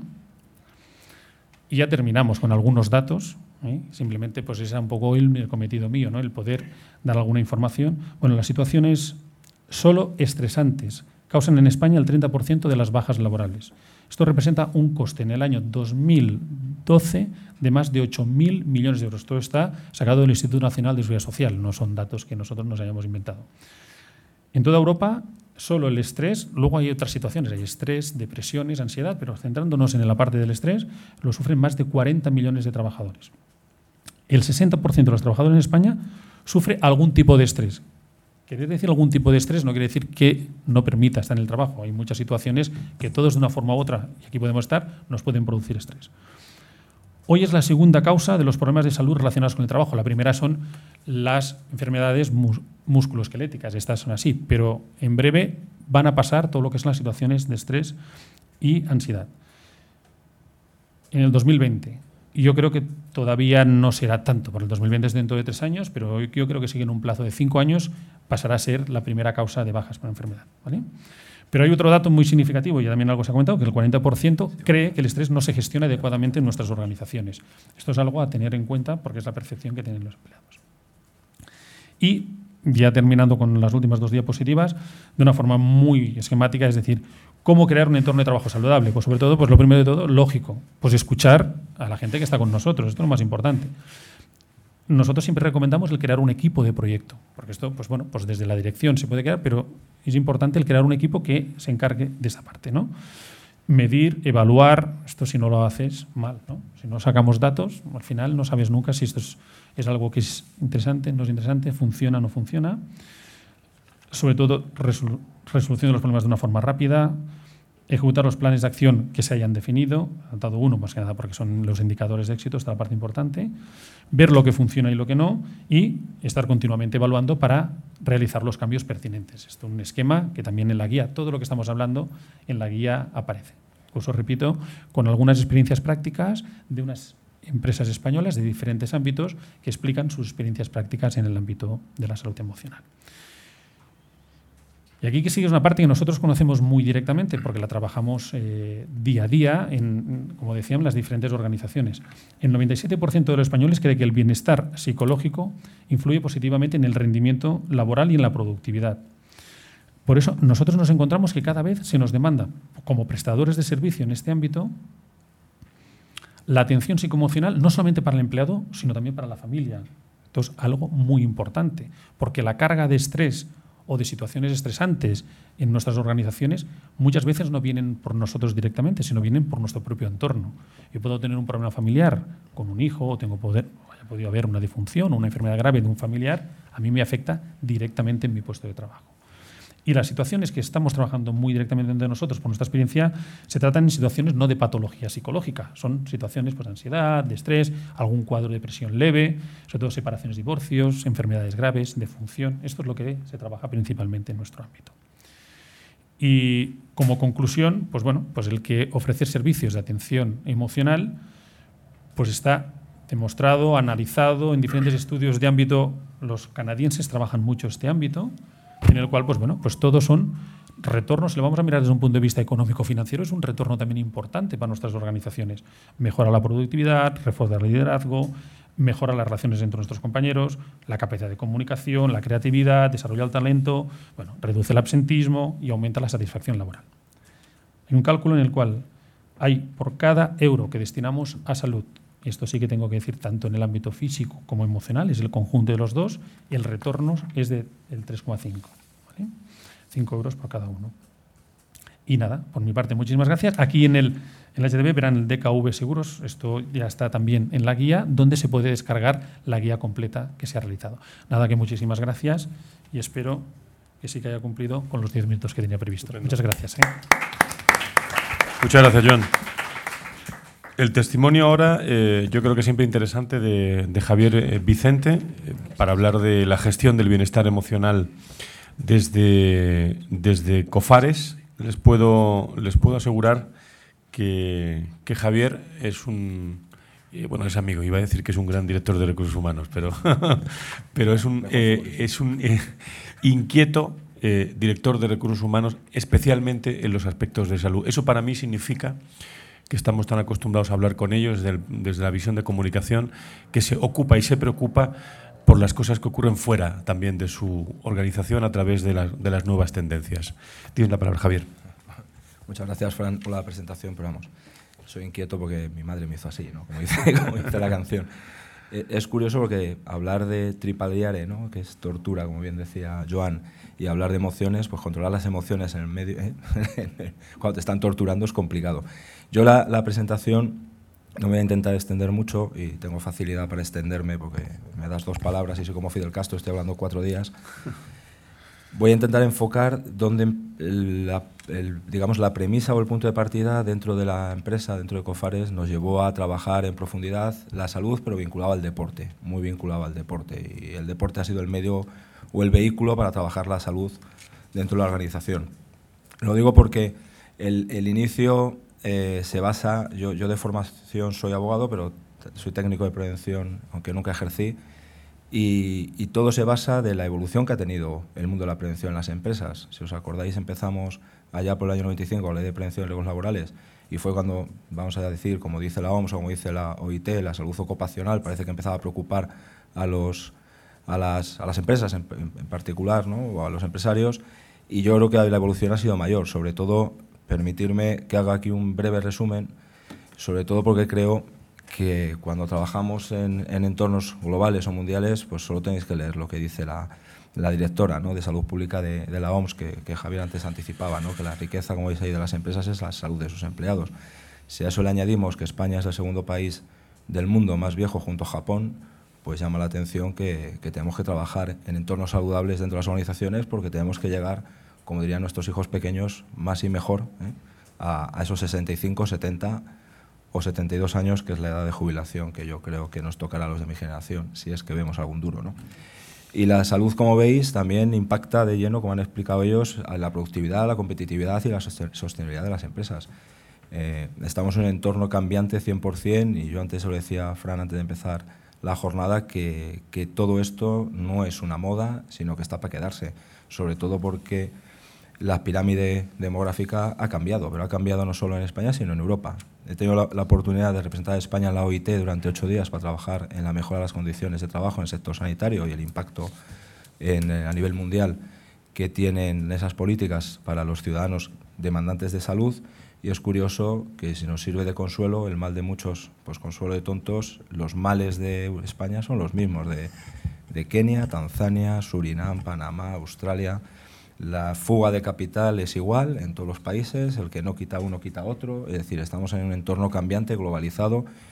S4: Y ya terminamos con algunos datos, ¿eh? Simplemente pues ese es un poco el, el cometido mío, ¿no? El poder dar alguna información. Bueno, las situaciones solo estresantes causan en España el treinta por ciento de las bajas laborales. Esto representa un coste en el año dos mil doce de más de ocho mil millones de euros. Todo está sacado del Instituto Nacional de Seguridad Social, no son datos que nosotros nos hayamos inventado. En toda Europa, solo el estrés, luego hay otras situaciones, hay estrés, depresiones, ansiedad, pero centrándonos en la parte del estrés, lo sufren más de cuarenta millones de trabajadores. El sesenta por ciento de los trabajadores en España sufre algún tipo de estrés. Querer decir algún tipo de estrés no quiere decir que no permita estar en el trabajo. Hay muchas situaciones que todos de una forma u otra, y aquí podemos estar, nos pueden producir estrés. Hoy es la segunda causa de los problemas de salud relacionados con el trabajo. La primera son las enfermedades mus- musculoesqueléticas. Estas son así, pero en breve van a pasar todo lo que son las situaciones de estrés y ansiedad. En el dos mil veinte, y yo creo que todavía no será tanto, por el dos mil veinte es dentro de tres años, pero yo creo que sí que en un plazo de cinco años pasará a ser la primera causa de bajas por enfermedad, ¿vale? Pero hay otro dato muy significativo, y también algo se ha comentado, que el cuarenta por ciento cree que el estrés no se gestiona adecuadamente en nuestras organizaciones. Esto es algo a tener en cuenta porque es la percepción que tienen los empleados. Y ya terminando con las últimas dos diapositivas, de una forma muy esquemática, es decir, ¿cómo crear un entorno de trabajo saludable? Pues sobre todo, pues lo primero de todo, lógico, pues escuchar a la gente que está con nosotros, esto es lo más importante. Nosotros siempre recomendamos el crear un equipo de proyecto, porque esto, pues bueno, pues desde la dirección se puede crear, pero es importante el crear un equipo que se encargue de esa parte, ¿no? Medir, evaluar, esto si no lo haces, mal, ¿no? Si no sacamos datos, al final no sabes nunca si esto es, es algo que es interesante, no es interesante, funciona o no funciona. Sobre todo, resolu- resolución de los problemas de una forma rápida, ejecutar los planes de acción que se hayan definido, he dado uno más que nada porque son los indicadores de éxito, esta es la parte importante, ver lo que funciona y lo que no, y estar continuamente evaluando para realizar los cambios pertinentes. Esto es un esquema que también en la guía, todo lo que estamos hablando en la guía aparece. Os repito, con algunas experiencias prácticas de unas empresas españolas de diferentes ámbitos que explican sus experiencias prácticas en el ámbito de la salud emocional. Y aquí que sigue es una parte que nosotros conocemos muy directamente porque la trabajamos eh, día a día, en, como decían, las diferentes organizaciones. El noventa y siete por ciento de los españoles cree que el bienestar psicológico influye positivamente en el rendimiento laboral y en la productividad. Por eso nosotros nos encontramos que cada vez se nos demanda, como prestadores de servicio en este ámbito, la atención psicoemocional no solamente para el empleado, sino también para la familia. Esto es algo muy importante, porque la carga de estrés o de situaciones estresantes en nuestras organizaciones muchas veces no vienen por nosotros directamente, sino vienen por nuestro propio entorno. Yo puedo tener un problema familiar con un hijo, o tengo poder, o haya podido haber una disfunción o una enfermedad grave de un familiar, a mí me afecta directamente en mi puesto de trabajo. Y las situaciones que estamos trabajando muy directamente entre nosotros, por nuestra experiencia, se tratan en situaciones no de patología psicológica, son situaciones pues, de ansiedad, de estrés, algún cuadro de depresión leve, sobre todo separaciones, divorcios, enfermedades graves, defunción. Esto es lo que se trabaja principalmente en nuestro ámbito. Y como conclusión, pues bueno, pues el que ofrecer servicios de atención emocional pues está demostrado, analizado en diferentes estudios de ámbito. Los canadienses trabajan mucho este ámbito, en el cual, pues bueno, pues todos son retornos. Si lo vamos a mirar desde un punto de vista económico-financiero, es un retorno también importante para nuestras organizaciones. Mejora la productividad, refuerza el liderazgo, mejora las relaciones entre nuestros compañeros, la capacidad de comunicación, la creatividad, desarrolla el talento, bueno, reduce el absentismo y aumenta la satisfacción laboral. Hay un cálculo en el cual hay por cada euro que destinamos a salud, y esto sí que tengo que decir tanto en el ámbito físico como emocional, es el conjunto de los dos, y el retorno es del tres coma cinco. ¿Vale? cinco euros por cada uno. Y nada, por mi parte, muchísimas gracias. Aquí en el, en el H D B verán el D K V Seguros, esto ya está también en la guía, donde se puede descargar la guía completa que se ha realizado. Nada, que muchísimas gracias y espero que sí que haya cumplido con los diez minutos que tenía previsto. Estupendo. Muchas gracias. ¿eh?
S2: Muchas gracias, Joan. El testimonio ahora, eh, yo creo que es siempre interesante, de, de Javier eh, Vicente, eh, para hablar de la gestión del bienestar emocional desde, desde Cofares. Les puedo, les puedo asegurar que, que Javier es un, eh, bueno, es amigo, iba a decir que es un gran director de recursos humanos, pero, pero es un, eh, es un eh, inquieto eh, director de recursos humanos, especialmente en los aspectos de salud. Eso para mí significa que estamos tan acostumbrados a hablar con ellos desde, el, desde la visión de comunicación, que se ocupa y se preocupa por las cosas que ocurren fuera también de su organización a través de, la, de las nuevas tendencias. Tienes la palabra, Javier.
S5: Muchas gracias, Fran, por la presentación, pero vamos, soy inquieto porque mi madre me hizo así, ¿no? Como dice, como dice la canción. Es curioso porque hablar de tripaliare, ¿no? Que es tortura, como bien decía Joan, y hablar de emociones, pues controlar las emociones en el medio, ¿eh? cuando te están torturando es complicado. Yo la, la presentación no me voy a intentar extender mucho y tengo facilidad para extenderme porque me das dos palabras y soy como Fidel Castro, estoy hablando cuatro días. Voy a intentar enfocar donde la, el, digamos, la premisa o el punto de partida dentro de la empresa, dentro de Cofares, nos llevó a trabajar en profundidad la salud, pero vinculado al deporte, muy vinculado al deporte. Y el deporte ha sido el medio o el vehículo para trabajar la salud dentro de la organización. Lo digo porque el, el inicio eh, se basa, yo, yo de formación soy abogado, pero soy técnico de prevención, aunque nunca ejercí, Y, y todo se basa de la evolución que ha tenido el mundo de la prevención en las empresas. Si os acordáis, empezamos allá por el año noventa y cinco con la Ley de Prevención de Riesgos Laborales y fue cuando, vamos a decir, como dice la O M S o como dice la O I T, la salud ocupacional parece que empezaba a preocupar a, los, a, las, a las empresas en, en particular, ¿no? O a los empresarios, y yo creo que la evolución ha sido mayor. Sobre todo, permitirme que haga aquí un breve resumen, sobre todo porque creo que cuando trabajamos en, en entornos globales o mundiales, pues solo tenéis que leer lo que dice la, la directora, ¿no?, de Salud Pública de, de la O M S, que, que Javier antes anticipaba, ¿no?, que la riqueza, como veis ahí, de las empresas es la salud de sus empleados. Si a eso le añadimos que España es el segundo país del mundo más viejo junto a Japón, pues llama la atención que, que tenemos que trabajar en entornos saludables dentro de las organizaciones, porque tenemos que llegar, como dirían nuestros hijos pequeños, más y mejor, ¿eh?, a, a esos sesenta y cinco, setenta o setenta y dos años, que es la edad de jubilación que yo creo que nos tocará a los de mi generación, si es que vemos algún duro, ¿no? Y la salud, como veis, también impacta de lleno, como han explicado ellos, a la productividad, la competitividad y la sostenibilidad de las empresas. Eh, estamos en un entorno cambiante cien por cien, y yo antes se lo decía a Fran antes de empezar la jornada, que, que todo esto no es una moda, sino que está para quedarse, sobre todo porque la pirámide demográfica ha cambiado, pero ha cambiado no solo en España, sino en Europa. He tenido la, la oportunidad de representar a España en la O I T durante ocho días para trabajar en la mejora de las condiciones de trabajo en el sector sanitario y el impacto en, a nivel mundial que tienen esas políticas para los ciudadanos demandantes de salud. Y es curioso que, si nos sirve de consuelo, el mal de muchos, pues consuelo de tontos, los males de España son los mismos, de, de Kenia, Tanzania, Surinam, Panamá, Australia. La fuga de capital es igual en todos los países, el que no quita uno quita otro, es decir, estamos en un entorno cambiante, globalizado,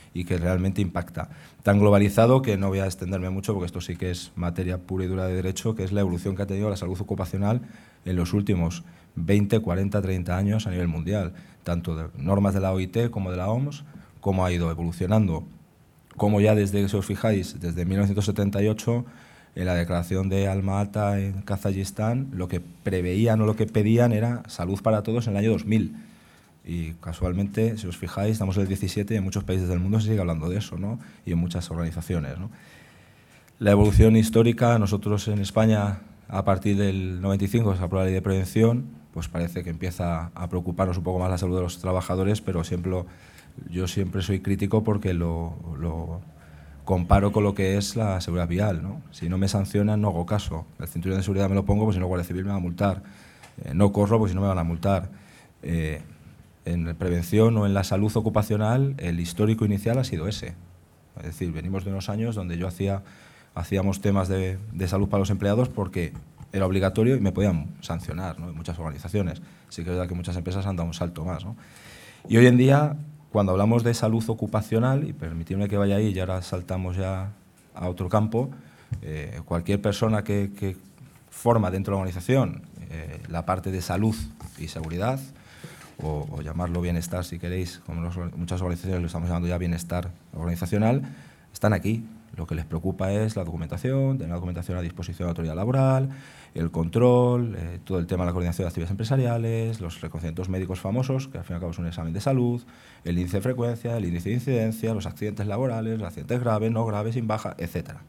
S5: y que realmente impacta. Tan globalizado que no voy a extenderme mucho porque esto sí que es materia pura y dura de derecho, que es la evolución que ha tenido la salud ocupacional en los últimos veinte, cuarenta, treinta años a nivel mundial, tanto de normas de la O I T como de la O M S, cómo ha ido evolucionando, como ya desde, si os fijáis, desde mil novecientos setenta y ocho, en la declaración de Alma-Ata en Kazajistán, lo que preveían o lo que pedían era salud para todos en el año dos mil. Y casualmente, si os fijáis, estamos en el diecisiete y en muchos países del mundo se sigue hablando de eso, ¿no? Y en muchas organizaciones, ¿no? La evolución histórica, nosotros en España, a partir del noventa y cinco, se aprueba la ley de prevención, pues parece que empieza a preocuparnos un poco más la salud de los trabajadores, pero siempre lo, yo siempre soy crítico porque lo, lo comparo con lo que es la seguridad vial, ¿no? Si no me sancionan, no hago caso. El cinturón de seguridad me lo pongo, pues si no, Guardia Civil me va a multar. Eh, no corro, pues si no me van a multar. Eh, en prevención o en la salud ocupacional, el histórico inicial ha sido ese. Es decir, venimos de unos años donde yo hacía, hacíamos temas de, de salud para los empleados porque era obligatorio y me podían sancionar, ¿no? En muchas organizaciones. Sí que es verdad que muchas empresas han dado un salto más, ¿no? Y hoy en día, cuando hablamos de salud ocupacional, y permitidme que vaya ahí, y ahora saltamos ya a otro campo, eh, cualquier persona que, que forma dentro de la organización eh, la parte de salud y seguridad, O, o llamarlo bienestar si queréis, como los, muchas organizaciones lo estamos llamando ya bienestar organizacional, están aquí. Lo que les preocupa es la documentación, tener la documentación a disposición de la autoridad laboral, el control, eh, todo el tema de la coordinación de actividades empresariales, los reconocimientos médicos famosos, que al fin y al cabo es un examen de salud, el índice de frecuencia, el índice de incidencia, los accidentes laborales, los accidentes graves, no graves, sin baja, etcétera.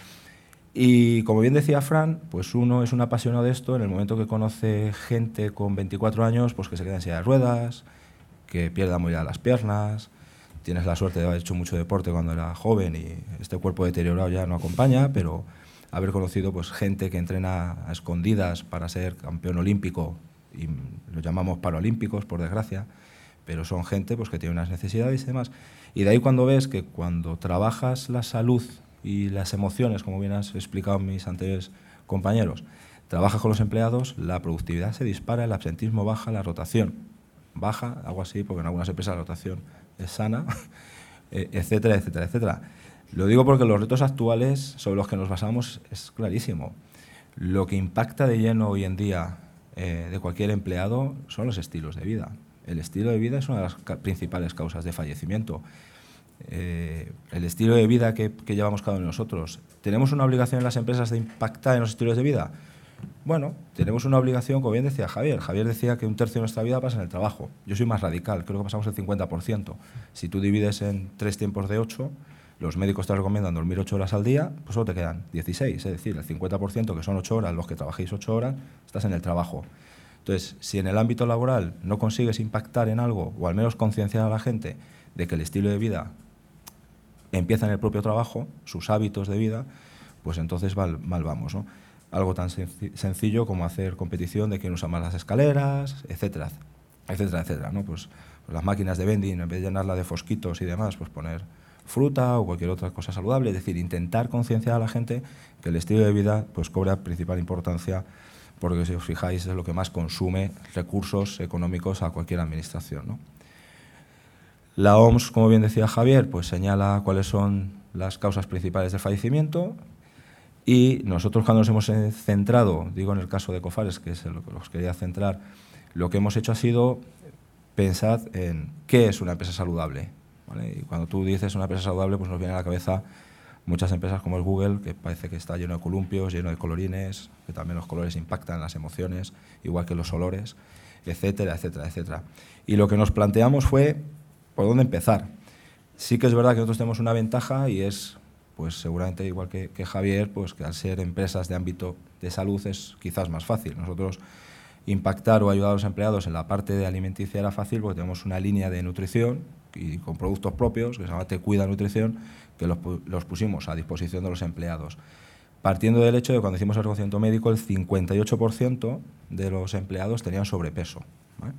S5: Y como bien decía Fran, pues uno es un apasionado de esto en el momento que conoce gente con veinticuatro años pues que se queda en silla de ruedas, que pierda movilidad de las piernas, tienes la suerte de haber hecho mucho deporte cuando era joven y este cuerpo deteriorado ya no acompaña, pero haber conocido pues gente que entrena a escondidas para ser campeón olímpico, y lo llamamos paralímpicos por desgracia, pero son gente pues que tiene unas necesidades y demás. Y de ahí cuando ves que cuando trabajas la salud y las emociones, como bien has explicado mis anteriores compañeros, trabajas con los empleados, la productividad se dispara, el absentismo baja, la rotación baja, algo así, porque en algunas empresas la rotación es sana, etcétera, etcétera, etcétera. Lo digo porque los retos actuales sobre los que nos basamos es clarísimo. Lo que impacta de lleno hoy en día eh, de cualquier empleado son los estilos de vida. El estilo de vida es una de las ca- principales causas de fallecimiento. Eh, el estilo de vida que, que llevamos cada uno de nosotros. ¿Tenemos una obligación en las empresas de impactar en los estilos de vida? Bueno, tenemos una obligación, como bien decía Javier. Javier decía que un tercio de nuestra vida pasa en el trabajo. Yo soy más radical, creo que pasamos el cincuenta por ciento. Si tú divides en tres tiempos de ocho, los médicos te recomiendan dormir ocho horas al día, pues solo te quedan dieciséis. Es decir, el cincuenta por ciento, que son ocho horas, los que trabajéis ocho horas, estás en el trabajo. Entonces, si en el ámbito laboral no consigues impactar en algo, o al menos concienciar a la gente de que el estilo de vida empieza en el propio trabajo, sus hábitos de vida, pues entonces mal, mal vamos, ¿no? Algo tan senc- sencillo como hacer competición de quién usa más las escaleras, etcétera, etcétera, etcétera, ¿no? Pues, pues las máquinas de vending, en vez de llenarla de fosquitos y demás, pues poner fruta o cualquier otra cosa saludable, es decir, intentar concienciar a la gente que el estilo de vida pues cobra principal importancia, porque si os fijáis es lo que más consume recursos económicos a cualquier administración, ¿no? La O M S, como bien decía Javier, pues señala cuáles son las causas principales del fallecimiento, y nosotros cuando nos hemos centrado, digo en el caso de Cofares, que es lo que os quería centrar, lo que hemos hecho ha sido pensar en qué es una empresa saludable, ¿vale? Y cuando tú dices una empresa saludable, pues nos viene a la cabeza muchas empresas como es Google, que parece que está lleno de columpios, lleno de colorines, que también los colores impactan las emociones, igual que los olores, etcétera, etcétera, etcétera. Y lo que nos planteamos fue ¿por dónde empezar? Sí que es verdad que nosotros tenemos una ventaja y es, pues seguramente igual que, que Javier, pues que al ser empresas de ámbito de salud es quizás más fácil. Nosotros impactar o ayudar a los empleados en la parte de alimenticia era fácil porque tenemos una línea de nutrición y con productos propios que se llama Te Cuida Nutrición, que los, los pusimos a disposición de los empleados. Partiendo del hecho de que cuando hicimos el reconocimiento médico, el cincuenta y ocho por ciento de los empleados tenían sobrepeso, ¿vale?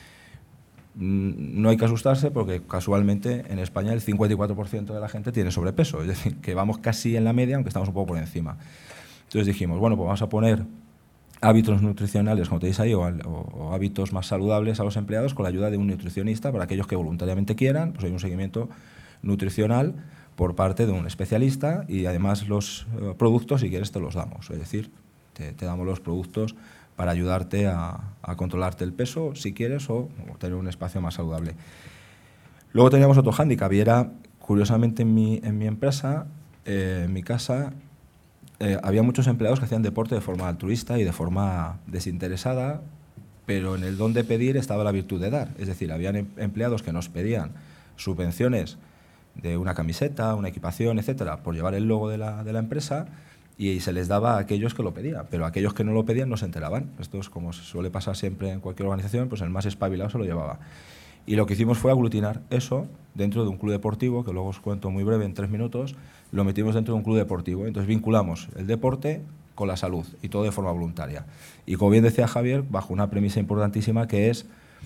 S5: No hay que asustarse porque casualmente en España el cincuenta y cuatro por ciento de la gente tiene sobrepeso, es decir, que vamos casi en la media, aunque estamos un poco por encima. Entonces dijimos, bueno, pues vamos a poner hábitos nutricionales, como tenéis ahí, o, o hábitos más saludables a los empleados con la ayuda de un nutricionista para aquellos que voluntariamente quieran, pues hay un seguimiento nutricional por parte de un especialista y además los eh, productos, si quieres, te los damos. Es decir, te, te damos los productos para ayudarte a, a controlarte el peso, si quieres, o, o tener un espacio más saludable. Luego teníamos otro hándicap y era, curiosamente, en mi, en mi empresa, eh, en mi casa, eh, había muchos empleados que hacían deporte de forma altruista y de forma desinteresada, pero en el don de pedir estaba la virtud de dar. Es decir, habían em- empleados que nos pedían subvenciones de una camiseta, una equipación, etcétera, por llevar el logo de la, de la empresa, y se les daba a aquellos que lo pedían, pero aquellos que no lo pedían no se enteraban. Esto es como suele pasar siempre en cualquier organización, pues el más espabilado se lo llevaba. Y lo que hicimos fue aglutinar eso dentro de un club deportivo, que luego os cuento muy breve, en tres minutos, lo metimos dentro de un club deportivo. Entonces vinculamos el deporte con la salud, y todo de forma voluntaria. Y como bien decía Javier, bajo una premisa importantísima que es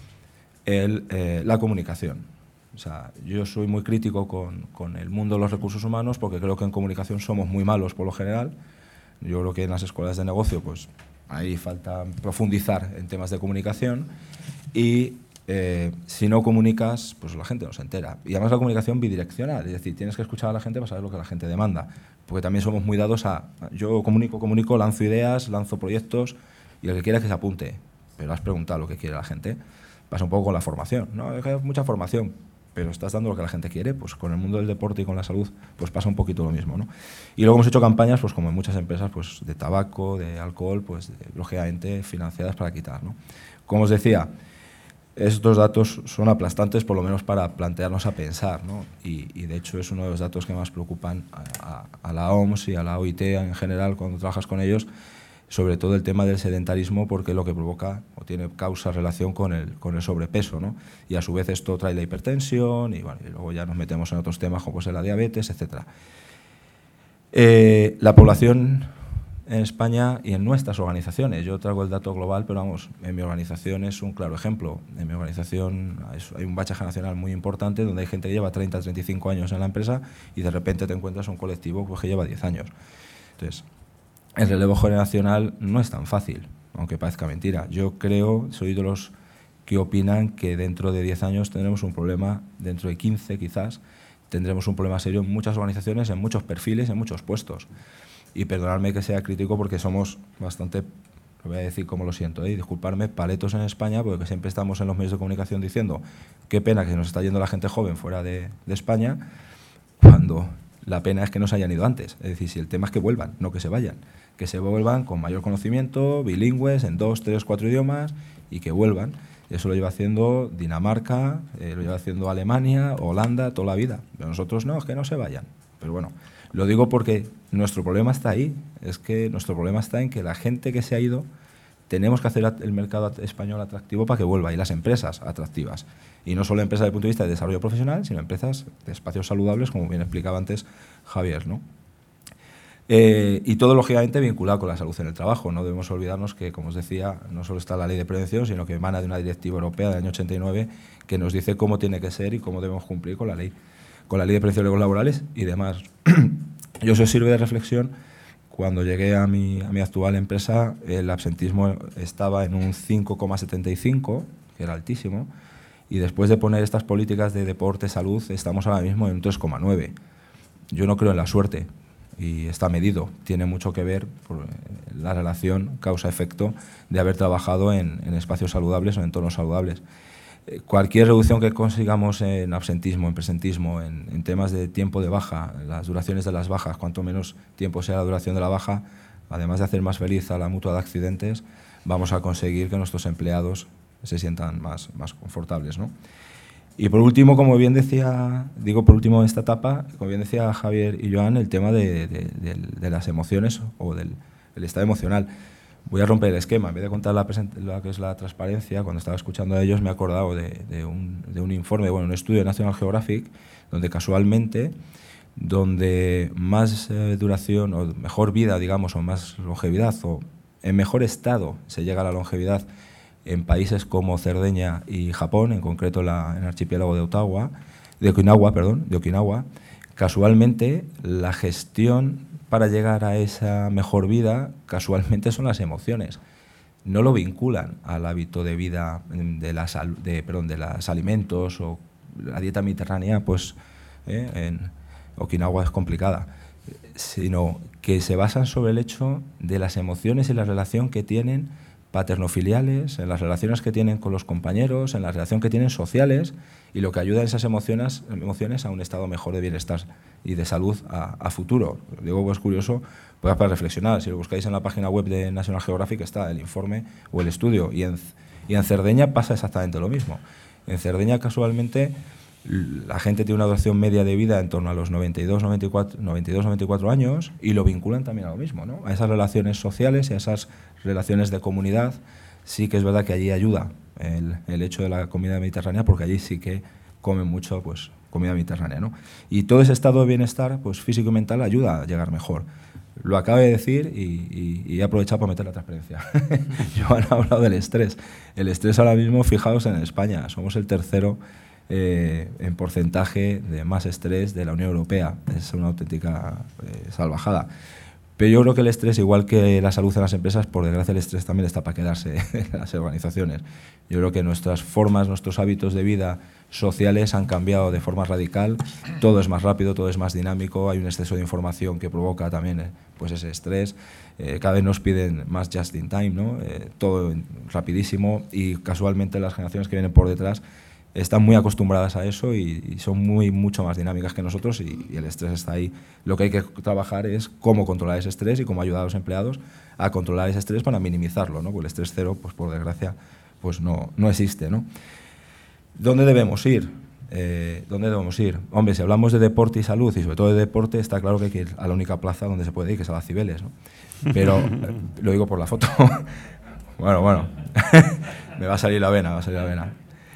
S5: el, eh, la comunicación. O sea, yo soy muy crítico con, con el mundo de los recursos humanos porque creo que en comunicación somos muy malos por lo general. Yo creo que en las escuelas de negocio pues ahí falta profundizar en temas de comunicación y eh, si no comunicas, pues la gente no se entera. Y además la comunicación bidireccional, es decir, tienes que escuchar a la gente para saber lo que la gente demanda. Porque también somos muy dados a, yo comunico, comunico, lanzo ideas, lanzo proyectos y el que quiera que se apunte. Pero has preguntado lo que quiere la gente. Pasa un poco con la formación, ¿no? Hay mucha formación, pero estás dando lo que la gente quiere. Pues con el mundo del deporte y con la salud pues pasa un poquito lo mismo, ¿no? Y luego hemos hecho campañas, pues como en muchas empresas, pues de tabaco, de alcohol, pues de, lógicamente financiadas para quitar, ¿no? Como os decía, estos datos son aplastantes, por lo menos para plantearnos a pensar, ¿no? Y, y de hecho es uno de los datos que más preocupan a, a, a la O M S y a la O I T en general cuando trabajas con ellos, sobre todo el tema del sedentarismo, porque es lo que provoca o tiene causa relación con el, con el sobrepeso, ¿no? Y a su vez esto trae la hipertensión y, bueno, y luego ya nos metemos en otros temas como pues la diabetes, etcétera. Eh, la población en España y en nuestras organizaciones, yo traigo el dato global, pero vamos, en mi organización es un claro ejemplo. En mi organización hay un bache generacional muy importante donde hay gente que lleva treinta, treinta y cinco años en la empresa y de repente te encuentras un colectivo pues, que lleva diez años. Entonces, el relevo generacional no es tan fácil, aunque parezca mentira. Yo creo, soy de los que opinan que dentro de diez años tendremos un problema, dentro de quince quizás, tendremos un problema serio en muchas organizaciones, en muchos perfiles, en muchos puestos. Y perdonadme que sea crítico porque somos bastante, lo voy a decir como lo siento, ¿eh? y disculparme, paletos en España, porque siempre estamos en los medios de comunicación diciendo qué pena que se nos está yendo la gente joven fuera de, de España, cuando la pena es que no se hayan ido antes. Es decir, si el tema es que vuelvan, no que se vayan. Que se vuelvan con mayor conocimiento, bilingües, en dos, tres, cuatro idiomas, y que vuelvan. Eso lo lleva haciendo Dinamarca, eh, lo lleva haciendo Alemania, Holanda, toda la vida. Pero nosotros no, es que no se vayan. Pero bueno, lo digo porque nuestro problema está ahí. Es que nuestro problema está en que la gente que se ha ido, tenemos que hacer el mercado español atractivo para que vuelva, y las empresas atractivas. Y no solo empresas desde el punto de vista de desarrollo profesional, sino empresas de espacios saludables, como bien explicaba antes Javier, ¿no? Eh, y todo, lógicamente, vinculado con la salud en el trabajo. No debemos olvidarnos que, como os decía, no solo está la ley de prevención, sino que emana de una directiva europea del año ochenta y nueve que nos dice cómo tiene que ser y cómo debemos cumplir con la ley, con la ley de prevención de riesgos laborales y demás. Yo eso sirve de reflexión. Cuando llegué a mi, a mi actual empresa, el absentismo estaba en un cinco coma setenta y cinco, que era altísimo, y después de poner estas políticas de deporte, salud, estamos ahora mismo en un tres coma nueve. Yo no creo en la suerte, y está medido. Tiene mucho que ver por la relación causa-efecto de haber trabajado en, en espacios saludables o en entornos saludables. Eh, cualquier reducción que consigamos en absentismo, en presentismo, en, en temas de tiempo de baja, las duraciones de las bajas, cuanto menos tiempo sea la duración de la baja, además de hacer más feliz a la mutua de accidentes, vamos a conseguir que nuestros empleados se sientan más, más confortables, ¿no? Y por último, como bien decía, digo por último en esta etapa, como bien decía Javier y Joan, el tema de, de, de, de las emociones o del el estado emocional. Voy a romper el esquema. En vez de contar la lo que es la transparencia, cuando estaba escuchando a ellos me he acordado de, de, un, de un informe, bueno, un estudio de National Geographic, donde casualmente, donde más eh, duración o mejor vida, digamos, o más longevidad, o en mejor estado se llega a la longevidad en países como Cerdeña y Japón, en concreto la, en el archipiélago de Ottawa, de Okinawa, perdón, de Okinawa, casualmente la gestión para llegar a esa mejor vida, casualmente son las emociones. No lo vinculan al hábito de vida de las, de, perdón, de los alimentos o la dieta mediterránea, pues ¿eh? En Okinawa es complicada, sino que se basan sobre el hecho de las emociones y la relación que tienen paternofiliales, en las relaciones que tienen con los compañeros, en la relación que tienen sociales, y lo que ayuda a esas emociones, emociones a un estado mejor de bienestar y de salud a, a futuro. Digo, pues curioso, pues para reflexionar. Si lo buscáis en la página web de National Geographic está el informe o el estudio, y en, y en Cerdeña pasa exactamente lo mismo. En Cerdeña, casualmente, la gente tiene una duración media de vida en torno a los noventa y dos, noventa y cuatro años, y lo vinculan también a lo mismo, ¿no? A esas relaciones sociales y a esas relaciones de comunidad. Sí que es verdad que allí ayuda el, el hecho de la comida mediterránea, porque allí sí que comen mucho, pues, comida mediterránea, ¿no? Y todo ese estado de bienestar, pues, físico y mental ayuda a llegar mejor. Lo acabo de decir y, y, y he aprovechado para meter la transparencia. Joan ha hablado del estrés. El estrés ahora mismo, fijaos en España, somos el tercero eh, en porcentaje de más estrés de la Unión Europea. Es una auténtica eh, salvajada. Pero yo creo que el estrés, igual que la salud en las empresas, por desgracia el estrés también está para quedarse en las organizaciones. Yo creo que nuestras formas, nuestros hábitos de vida sociales han cambiado de forma radical. Todo es más rápido, todo es más dinámico, hay un exceso de información que provoca también eh, pues ese estrés. Eh, cada vez nos piden más just in time, ¿no? Eh, todo rapidísimo, y casualmente las generaciones que vienen por detrás están muy acostumbradas a eso y, y son muy mucho más dinámicas que nosotros, y, y el estrés está ahí. Lo que hay que trabajar es cómo controlar ese estrés y cómo ayudar a los empleados a controlar ese estrés para minimizarlo, ¿no? Porque el estrés cero, pues por desgracia, pues no, no existe, ¿no? ¿Dónde debemos ir? Eh, ¿Dónde debemos ir? Hombre, si hablamos de deporte y salud, y sobre todo de deporte, está claro que hay que ir a la única plaza donde se puede ir, que es a las Cibeles, ¿no? Pero eh, lo digo por la foto. Bueno, bueno, me va a salir la vena, va a salir la vena.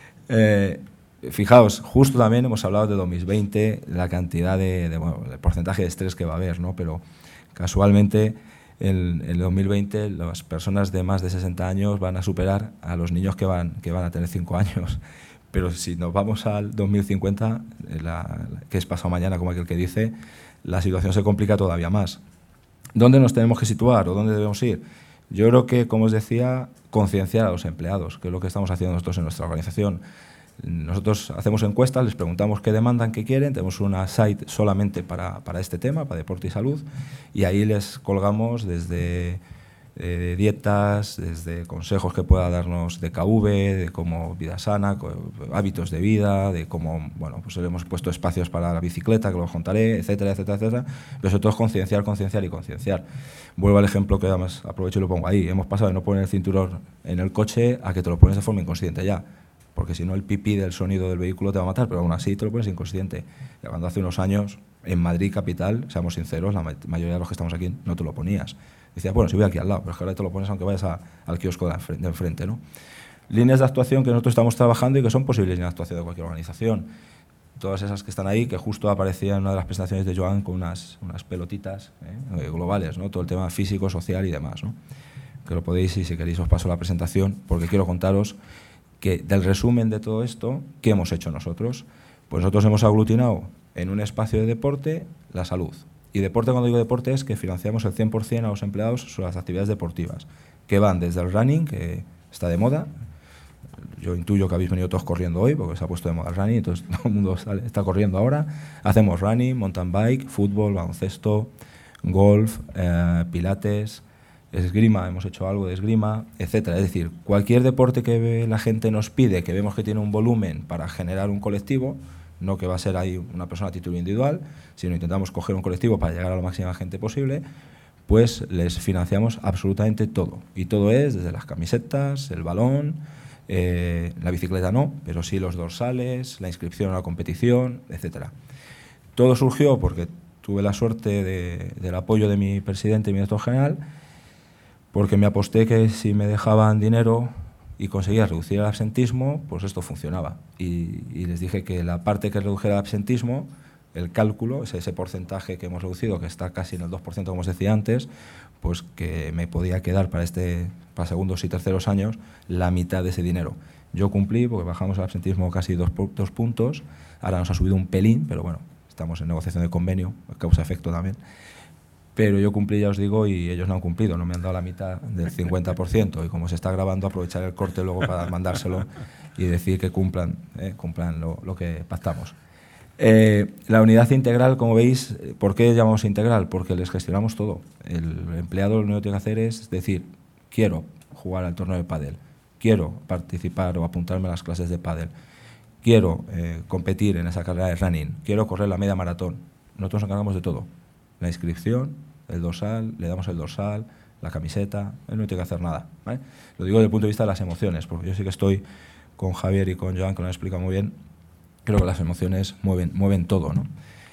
S5: Eh, fijaos, justo también hemos hablado de dos mil veinte, la cantidad de, de bueno, el porcentaje de estrés que va a haber, ¿no? Pero casualmente en el dos mil veinte las personas de más de sesenta años van a superar a los niños que van, que van a tener cinco años. Pero si nos vamos al dos mil cincuenta, la, que es pasado mañana, como aquel que dice, la situación se complica todavía más. ¿Dónde nos tenemos que situar o dónde debemos ir? Yo creo que, como os decía, concienciar a los empleados, que es lo que estamos haciendo nosotros en nuestra organización. Nosotros hacemos encuestas, les preguntamos qué demandan, qué quieren, tenemos una site solamente para, para este tema, para deporte y salud, y ahí les colgamos desde eh, dietas, desde consejos que pueda darnos de K V, de cómo vida sana, hábitos de vida, de cómo, bueno, pues le hemos puesto espacios para la bicicleta, que lo contaré, etcétera, etcétera, etcétera, pero sobre todo es concienciar, concienciar y concienciar. Vuelvo al ejemplo que además aprovecho y lo pongo ahí. Hemos pasado de no poner el cinturón en el coche a que te lo pones de forma inconsciente ya, porque si no el pipí del sonido del vehículo te va a matar, pero aún así te lo pones inconsciente. Y cuando hace unos años, en Madrid capital, seamos sinceros, la mayoría de los que estamos aquí no te lo ponías. Decías, bueno, si voy aquí al lado, pero es que ahora te lo pones aunque vayas a, al kiosco de enfrente, ¿no? Líneas de actuación que nosotros estamos trabajando y que son posibles líneas de actuación de cualquier organización. Todas esas que están ahí, que justo aparecían en una de las presentaciones de Joan con unas, unas pelotitas ¿eh? globales, ¿no? Todo el tema físico, social y demás, ¿no? Que lo podéis, y si queréis os paso la presentación, porque quiero contaros que del resumen de todo esto, ¿qué hemos hecho nosotros? Pues nosotros hemos aglutinado en un espacio de deporte la salud. Y deporte, cuando digo deporte, es que financiamos el cien por cien a los empleados sobre las actividades deportivas, que van desde el running, que está de moda. Yo intuyo que habéis venido todos corriendo hoy, porque se ha puesto de moda el running, entonces todo el mundo sale, está corriendo ahora. Hacemos running, mountain bike, fútbol, baloncesto, golf, eh, pilates, esgrima, hemos hecho algo de esgrima, etcétera. Es decir, cualquier deporte que la gente nos pide, que vemos que tiene un volumen para generar un colectivo, no que va a ser ahí una persona a título individual, sino intentamos coger un colectivo para llegar a la máxima gente posible, pues les financiamos absolutamente todo. Y todo es desde las camisetas, el balón, eh, la bicicleta no, pero sí los dorsales, la inscripción a la competición, etcétera. Todo surgió porque tuve la suerte de, del apoyo de mi presidente y mi director general, porque me aposté que si me dejaban dinero y conseguía reducir el absentismo, pues esto funcionaba. Y, y les dije que la parte que redujera el absentismo, el cálculo, ese, ese porcentaje que hemos reducido, que está casi en el dos por ciento, como os decía antes, pues que me podía quedar para, este, para segundos y terceros años la mitad de ese dinero. Yo cumplí, porque bajamos el absentismo casi dos, dos puntos, ahora nos ha subido un pelín, pero bueno, estamos en negociación de convenio, causa-efecto también. Pero yo cumplí, ya os digo, y ellos no han cumplido, no me han dado la mitad del cincuenta por ciento. Y como se está grabando, aprovechar el corte luego para mandárselo y decir que cumplan, eh, cumplan lo, lo que pactamos. Eh, la unidad integral, como veis, ¿por qué llamamos integral? Porque les gestionamos todo. El empleado lo único que tiene que hacer es decir, quiero jugar al torneo de pádel, quiero participar o apuntarme a las clases de pádel, quiero eh, competir en esa carrera de running, quiero correr la media maratón. Nosotros nos encargamos de todo. La inscripción, el dorsal, le damos el dorsal, la camiseta, él no tiene que hacer nada, ¿vale? Lo digo desde el punto de vista de las emociones, porque yo sí que estoy con Javier y con Joan, que lo han explicado muy bien. Creo que las emociones mueven, mueven todo, ¿no?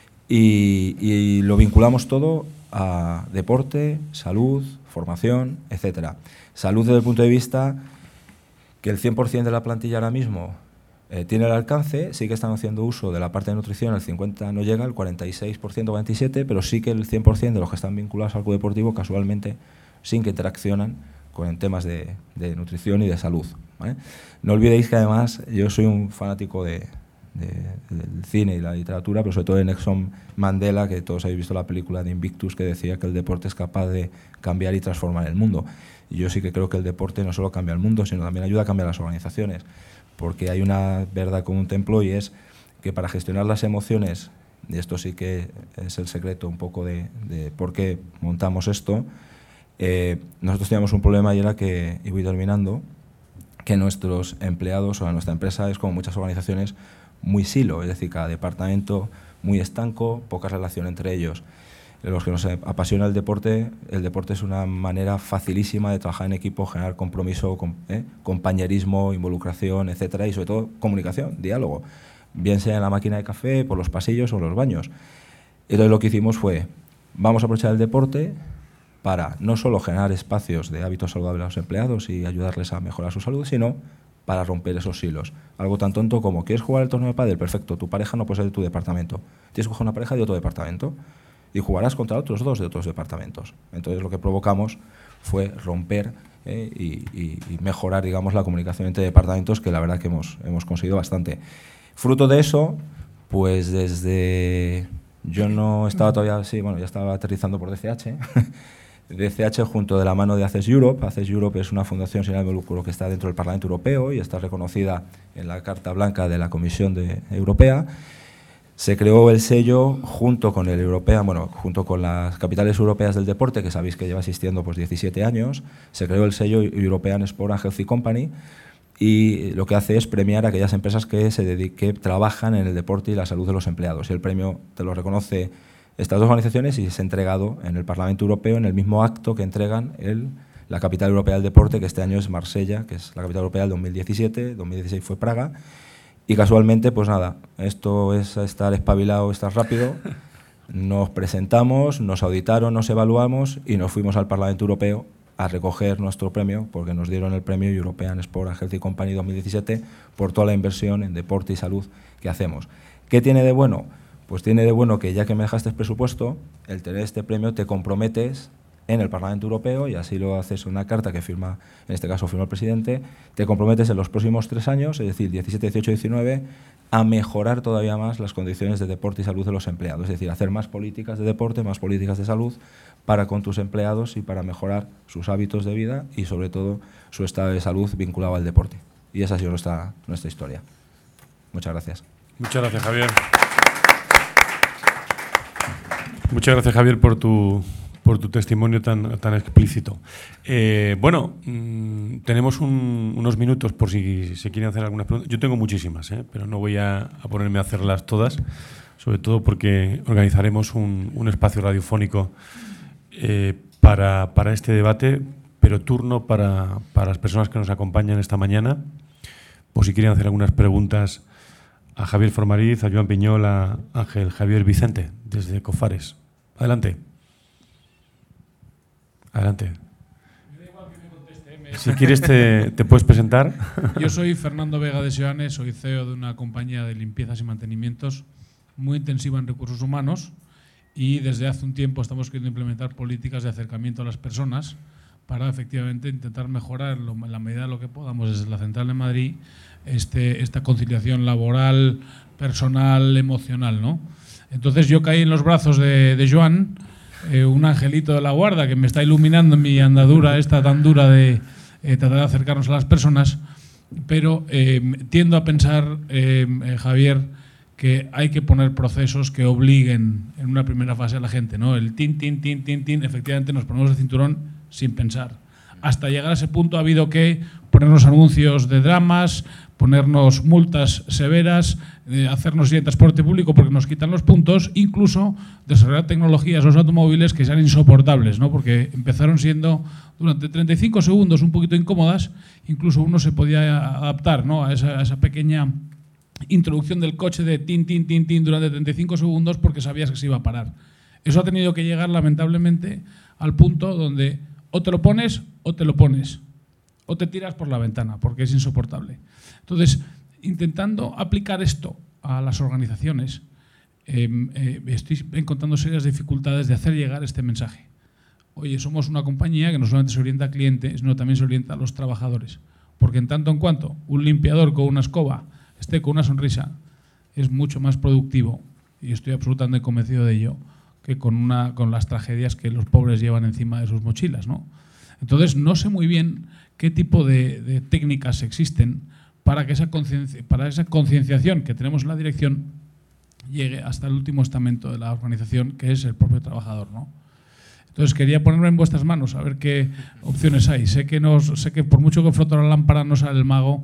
S5: Y, y lo vinculamos todo a deporte, salud, formación, etcétera. Salud desde el punto de vista que el cien por cien de la plantilla ahora mismo eh, tiene el alcance, sí que están haciendo uso de la parte de nutrición, el cincuenta por ciento no llega, el cuarenta y seis por ciento, cuarenta y siete por ciento, pero sí que el cien por cien de los que están vinculados al club deportivo casualmente sin que interaccionan con temas de, de nutrición y de salud, ¿vale? No olvidéis que además yo soy un fanático de... De, del cine y la literatura, pero sobre todo de Nelson Mandela, que todos habéis visto la película de Invictus, que decía que el deporte es capaz de cambiar y transformar el mundo. Y yo sí que creo que el deporte no solo cambia el mundo, sino también ayuda a cambiar las organizaciones, porque hay una verdad como un templo, y es que para gestionar las emociones, y esto sí que es el secreto un poco de, de por qué montamos esto, eh, nosotros teníamos un problema y era que, y voy terminando, que nuestros empleados o nuestra empresa es como muchas organizaciones muy silo, es decir, cada departamento muy estanco, poca relación entre ellos. Los que nos apasiona el deporte, el deporte es una manera facilísima de trabajar en equipo, generar compromiso, ¿eh? compañerismo, involucración, etcétera, y sobre todo comunicación, diálogo, bien sea en la máquina de café, por los pasillos o en los baños. Entonces lo que hicimos fue, vamos a aprovechar el deporte para no solo generar espacios de hábitos saludables a los empleados y ayudarles a mejorar su salud, sino para romper esos hilos. Algo tan tonto como, ¿quieres jugar el torneo de pádel? Perfecto, tu pareja no puede ser de tu departamento. Tienes que coger una pareja de otro departamento y jugarás contra otros dos de otros departamentos. Entonces lo que provocamos fue romper eh, y, y, y mejorar, digamos, la comunicación entre departamentos, que la verdad que hemos, hemos conseguido bastante. Fruto de eso, pues desde... Yo no estaba todavía... Sí, bueno, ya estaba aterrizando por D C H, D C H junto de la mano de Access Europe. Access Europe es una fundación sin ánimo de lucro que está dentro del Parlamento Europeo y está reconocida en la Carta Blanca de la Comisión de, Europea. Se creó el sello junto con el Europea, bueno, junto con las capitales europeas del deporte, que sabéis que lleva existiendo pues diecisiete años. Se creó el sello European Sport and Healthy Company, y lo que hace es premiar a aquellas empresas que se dediquen, que trabajan en el deporte y la salud de los empleados. Y el premio te lo reconoce estas dos organizaciones y es entregado en el Parlamento Europeo en el mismo acto que entregan el, la capital europea del deporte, que este año es Marsella, que es la capital europea del dos mil diecisiete, dos mil dieciséis fue Praga, y casualmente, pues nada, esto es estar espabilado, estar rápido, nos presentamos, nos auditaron, nos evaluamos y nos fuimos al Parlamento Europeo a recoger nuestro premio, porque nos dieron el premio European Sport and Healthy Company dos mil diecisiete por toda la inversión en deporte y salud que hacemos. ¿Qué tiene de bueno? Pues tiene de bueno que ya que me dejaste el presupuesto, el tener este premio te comprometes en el Parlamento Europeo, y así lo haces en una carta que firma, en este caso firma el presidente, te comprometes en los próximos tres años, es decir, diecisiete, dieciocho, diecinueve, a mejorar todavía más las condiciones de deporte y salud de los empleados, es decir, hacer más políticas de deporte, más políticas de salud para con tus empleados y para mejorar sus hábitos de vida y sobre todo su estado de salud vinculado al deporte. Y esa ha sido nuestra, nuestra historia. Muchas gracias.
S2: Muchas gracias, Javier. Muchas gracias, Javier, por tu, por tu testimonio tan, tan explícito. Eh, bueno, mmm, tenemos un, unos minutos por si se quieren hacer algunas preguntas. Yo tengo muchísimas, ¿eh? pero no voy a, a ponerme a hacerlas todas, sobre todo porque organizaremos un, un espacio radiofónico eh, para, para este debate, pero turno para, para las personas que nos acompañan esta mañana, por si quieren hacer algunas preguntas a Javier Formariz, a Joan Piñol, a Ángel Javier Vicente, desde Cofares. Adelante. Adelante.
S6: Me da igual que me conteste. Me...
S2: Si quieres te, te puedes presentar.
S6: Yo soy Fernando Vega de Seoane, soy C E O de una compañía de limpiezas y mantenimientos muy intensiva en recursos humanos, y desde hace un tiempo estamos queriendo implementar políticas de acercamiento a las personas para efectivamente intentar mejorar lo, en la medida de lo que podamos desde la central de Madrid este, esta conciliación laboral, personal, emocional, ¿no? Entonces yo caí en los brazos de, de Joan, eh, un angelito de la guarda que me está iluminando en mi andadura esta tan dura de eh, tratar de acercarnos a las personas, pero eh, tiendo a pensar, eh, eh, Javier, que hay que poner procesos que obliguen en una primera fase a la gente, ¿no? El tin, tin, tin, tin, tin, efectivamente nos ponemos el cinturón sin pensar. Hasta llegar a ese punto ha habido que ponernos anuncios de dramas, ponernos multas severas, eh, hacernos ir en transporte público porque nos quitan los puntos, incluso desarrollar tecnologías los automóviles que sean insoportables, ¿no? Porque empezaron siendo durante treinta y cinco segundos un poquito incómodas, incluso uno se podía adaptar, ¿no? a, esa, a esa pequeña introducción del coche de tin, tin, tin, tin durante treinta y cinco segundos porque sabías que se iba a parar. Eso ha tenido que llegar lamentablemente al punto donde o te lo pones o te lo pones, o te tiras por la ventana porque es insoportable. Entonces, intentando aplicar esto a las organizaciones, eh, eh, estoy encontrando serias dificultades de hacer llegar este mensaje. Oye, somos una compañía que no solamente se orienta a clientes, sino también se orienta a los trabajadores. Porque en tanto en cuanto un limpiador con una escoba esté con una sonrisa, es mucho más productivo, y estoy absolutamente convencido de ello, que con, una, con las tragedias que los pobres llevan encima de sus mochilas, ¿no? Entonces, no sé muy bien qué tipo de, de técnicas existen para que esa conciencia, para esa concienciación que tenemos en la dirección llegue hasta el último estamento de la organización, que es el propio trabajador, ¿no? Entonces, quería ponerme en vuestras manos a ver qué opciones hay. Sé que, nos, sé que por mucho que froto la lámpara no sale el mago,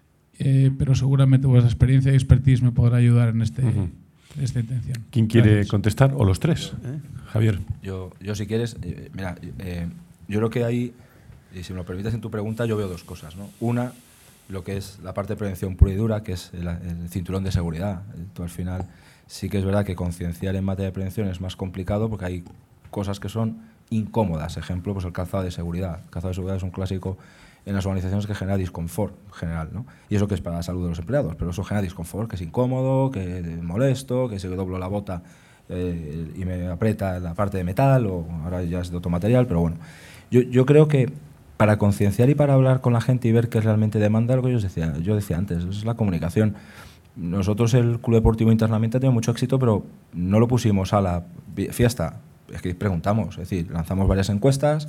S6: eh, pero seguramente vuestra experiencia y expertise me podrá ayudar en este, uh-huh. esta intención.
S2: ¿Quién quiere
S6: Gracias.
S2: contestar? ¿O los tres?
S5: ¿Eh?
S2: Javier.
S5: Yo, yo si quieres, eh, mira, eh, yo creo que hay, y si me lo permites en tu pregunta, yo veo dos cosas, ¿no? Una, lo que es la parte de prevención pura y dura, que es el, el cinturón de seguridad. Tú, al final, sí que es verdad que concienciar en materia de prevención es más complicado porque hay cosas que son incómodas. Ejemplo, pues el calzado de seguridad. El calzado de seguridad es un clásico en las organizaciones que genera disconfort general, ¿no? Y eso que es para la salud de los empleados, pero eso genera disconfort, que es incómodo, que es molesto, que si doblo la bota eh, y me aprieta la parte de metal, o ahora ya es de otro material, pero bueno. Yo, yo creo que para concienciar y para hablar con la gente y ver qué realmente demanda, lo que yo decía, yo decía antes, es la comunicación. Nosotros, el Club Deportivo internamente ha tenido mucho éxito, pero no lo pusimos a la fiesta. Es que preguntamos, es decir, lanzamos varias encuestas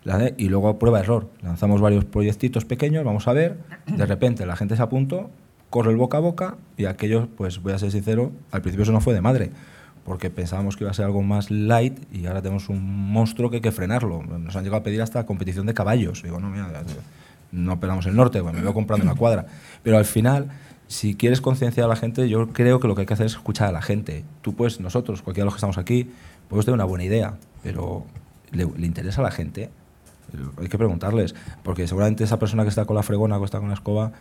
S5: y luego prueba-error. Lanzamos varios proyectitos pequeños, vamos a ver, de repente la gente se apuntó, corre el boca a boca y aquello, pues voy a ser sincero, al principio eso no fue de madre, porque pensábamos que iba a ser algo más light y ahora tenemos un monstruo que hay que frenarlo. Nos han llegado a pedir hasta competición de caballos. Digo, no, mira, no operamos el norte, bueno, me voy comprando una cuadra. Pero al final, si quieres concienciar a la gente, yo creo que lo que hay que hacer es escuchar a la gente. Tú, pues, nosotros, cualquiera de los que estamos aquí, podemos tener una buena idea, pero ¿le, le interesa a la gente? Hay que preguntarles, porque seguramente esa persona que está con la fregona o que está con la escoba,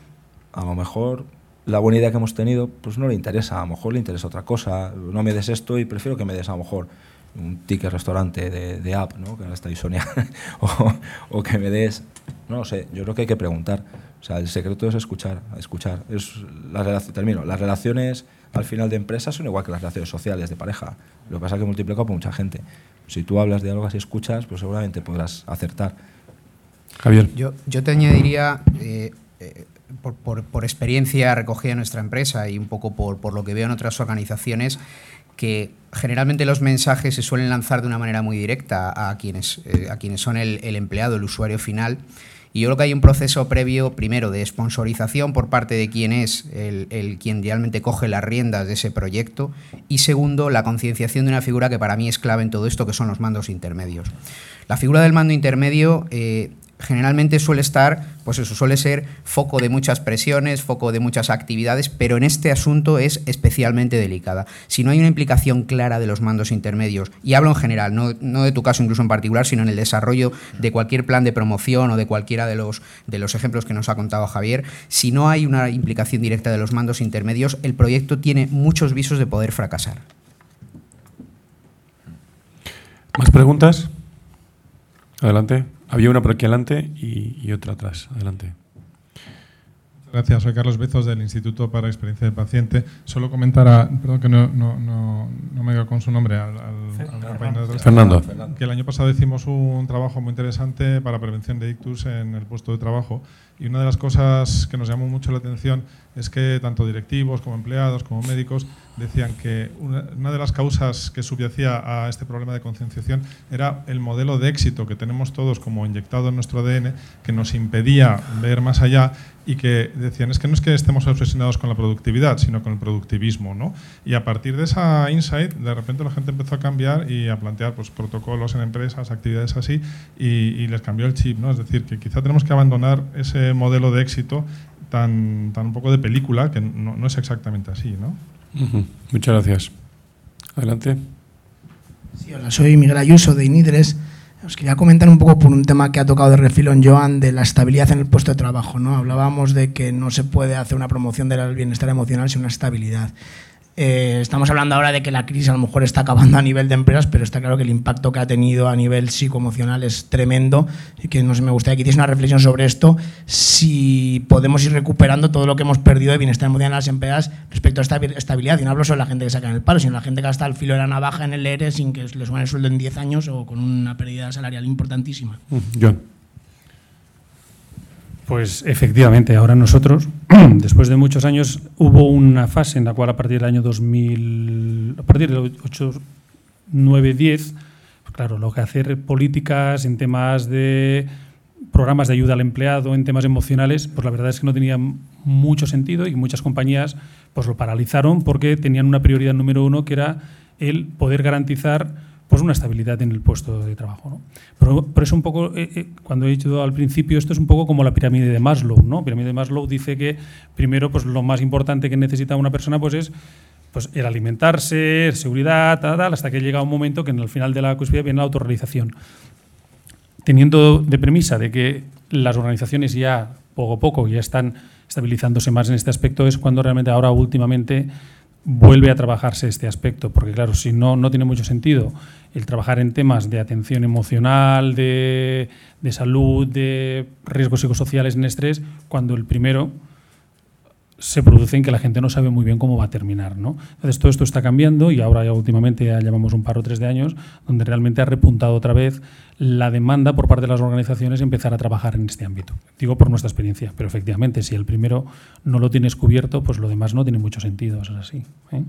S5: a lo mejor la buena idea que hemos tenido pues no le interesa, a lo mejor le interesa otra cosa. No me des esto y prefiero que me des a lo mejor un ticket restaurante de, de app, ¿no? Que ahora está Sonia, o, o que me des, no lo sé, yo creo que hay que preguntar. O sea, el secreto es escuchar, escuchar. Es la relación, termino, las relaciones al final de empresas son igual que las relaciones sociales de pareja. Lo que pasa es que multiplica por mucha gente. Si tú hablas, dialogas y escuchas, pues seguramente podrás acertar.
S2: Javier.
S3: Yo, yo te añadiría, eh, eh, por, por, por experiencia recogida en nuestra empresa y un poco por, por lo que veo en otras organizaciones, que generalmente los mensajes se suelen lanzar de una manera muy directa a quienes, eh, a quienes son el, el empleado, el usuario final. Y yo creo que hay un proceso previo, primero, de sponsorización por parte de quien es el, el quien realmente coge las riendas de ese proyecto, y segundo, la concienciación de una figura que para mí es clave en todo esto, que son los mandos intermedios. La figura del mando intermedio eh, generalmente suele estar, pues eso, suele ser foco de muchas presiones, foco de muchas actividades, pero en este asunto es especialmente delicada. Si no hay una implicación clara de los mandos intermedios, y hablo en general, no, no de tu caso incluso en particular, sino en el desarrollo de cualquier plan de promoción o de cualquiera de los, de los ejemplos que nos ha contado Javier, si no hay una implicación directa de los mandos intermedios, el proyecto tiene muchos visos de poder fracasar.
S2: ¿Más preguntas? Adelante. Había una por aquí adelante y, y otra atrás. Adelante.
S7: Gracias, soy Carlos Bezos del Instituto para Experiencia del Paciente. Solo comentar, a, perdón que no, no, no, no me diga con su nombre, al, al al compañero de
S2: Fernando.
S7: Que el año pasado hicimos un trabajo muy interesante para prevención de ictus en el puesto de trabajo, y una de las cosas que nos llamó mucho la atención es que tanto directivos como empleados como médicos decían que una, una de las causas que subyacía a este problema de concienciación era el modelo de éxito que tenemos todos como inyectado en nuestro A D N, que nos impedía ver más allá, y que decían, es que no es que estemos obsesionados con la productividad, sino con el productivismo, ¿no? Y a partir de esa insight, de repente la gente empezó a cambiar y a plantear pues, protocolos en empresas, actividades así, y, y les cambió el chip, ¿no? Es decir, que quizá tenemos que abandonar ese modelo de éxito tan, tan un poco de película, que no, no es exactamente así, ¿no?
S2: Uh-huh. Muchas gracias. Adelante.
S8: Sí, hola, soy Miguel Ayuso de INIDRES. Os quería comentar un poco por un tema que ha tocado de refilón Joan, de la estabilidad en el puesto de trabajo, ¿no? Hablábamos de que no se puede hacer una promoción del bienestar emocional sin una estabilidad. Eh, estamos hablando ahora de que la crisis a lo mejor está acabando a nivel de empresas, pero está claro que el impacto que ha tenido a nivel psicoemocional es tremendo, y que no sé, me gustaría que hiciese una reflexión sobre esto, si podemos ir recuperando todo lo que hemos perdido de bienestar emocional en las empresas respecto a esta estabilidad. Y no hablo solo de la gente que saca en el paro, sino de la gente que está al filo de la navaja en el E R E sin que le suban el sueldo en diez años o con una pérdida salarial importantísima.
S2: Uh, John.
S4: Pues efectivamente, ahora nosotros, después de muchos años, hubo una fase en la cual a partir del año dos mil, a partir del ocho, nueve, diez, pues claro, lo que hacer políticas en temas de programas de ayuda al empleado, en temas emocionales, pues la verdad es que no tenía mucho sentido, y muchas compañías pues lo paralizaron porque tenían una prioridad número uno, que era el poder garantizar pues una estabilidad en el puesto de trabajo, ¿no? Pero por eso un poco, eh, eh, cuando he dicho al principio, esto es un poco como la pirámide de Maslow, ¿no? La pirámide de Maslow dice que primero pues lo más importante que necesita una persona pues es pues el alimentarse, seguridad, tal, tal, hasta que llega un momento que en el final de la cúspide viene la autorrealización. Teniendo de premisa de que las organizaciones ya poco a poco ya están estabilizándose más en este aspecto, es cuando realmente ahora últimamente vuelve a trabajarse este aspecto, porque claro, si no, no tiene mucho sentido el trabajar en temas de atención emocional, de, de salud, de riesgos psicosociales en estrés, cuando el primero se produce en que la gente no sabe muy bien cómo va a terminar, ¿no? Entonces todo esto está cambiando, y ahora ya últimamente ya llevamos un par o tres de años donde realmente ha repuntado otra vez la demanda por parte de las organizaciones empezar a trabajar en este ámbito. Digo por nuestra experiencia, pero efectivamente si el primero no lo tienes cubierto, pues lo demás no tiene mucho sentido, eso es así, ¿eh?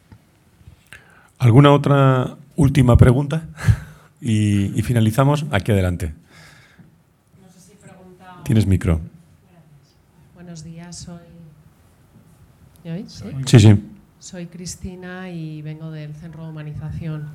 S2: ¿Alguna otra última pregunta? Y, y finalizamos aquí adelante.
S9: No sé si pregunta...
S2: Tienes micro.
S9: Gracias. Buenos días, soy... ¿Me oís? ¿Sí?
S2: Sí, sí.
S9: Soy Cristina y vengo del Centro de Humanización.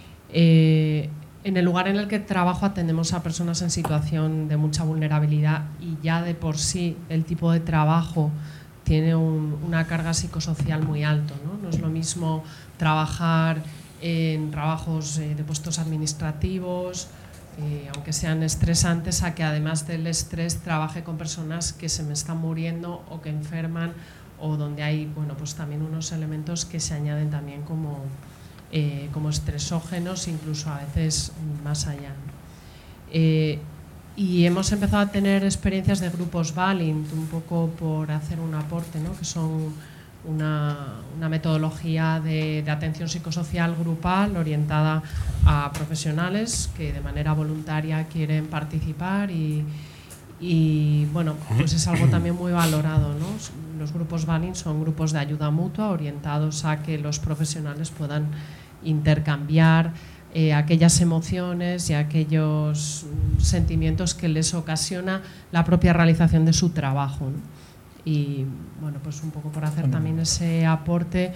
S9: Eh, en el lugar en el que trabajo atendemos a personas en situación de mucha vulnerabilidad, y ya de por sí el tipo de trabajo tiene un, una carga psicosocial muy alto, ¿no? No es lo mismo trabajar en trabajos eh, de puestos administrativos, eh, aunque sean estresantes, a que además del estrés trabaje con personas que se me están muriendo o que enferman, o donde hay, bueno, pues también unos elementos que se añaden también como, eh, como estresógenos, incluso a veces más allá. Eh, y hemos empezado a tener experiencias de grupos Valint, un poco por hacer un aporte, ¿no? Que son una, una metodología de, de atención psicosocial grupal orientada a profesionales que de manera voluntaria quieren participar, y Y bueno, pues es algo también muy valorado, ¿no? Los grupos Valint son grupos de ayuda mutua orientados a que los profesionales puedan intercambiar eh, aquellas emociones y aquellos sentimientos que les ocasiona la propia realización de su trabajo, ¿no? Y bueno, pues un poco por hacer también ese aporte,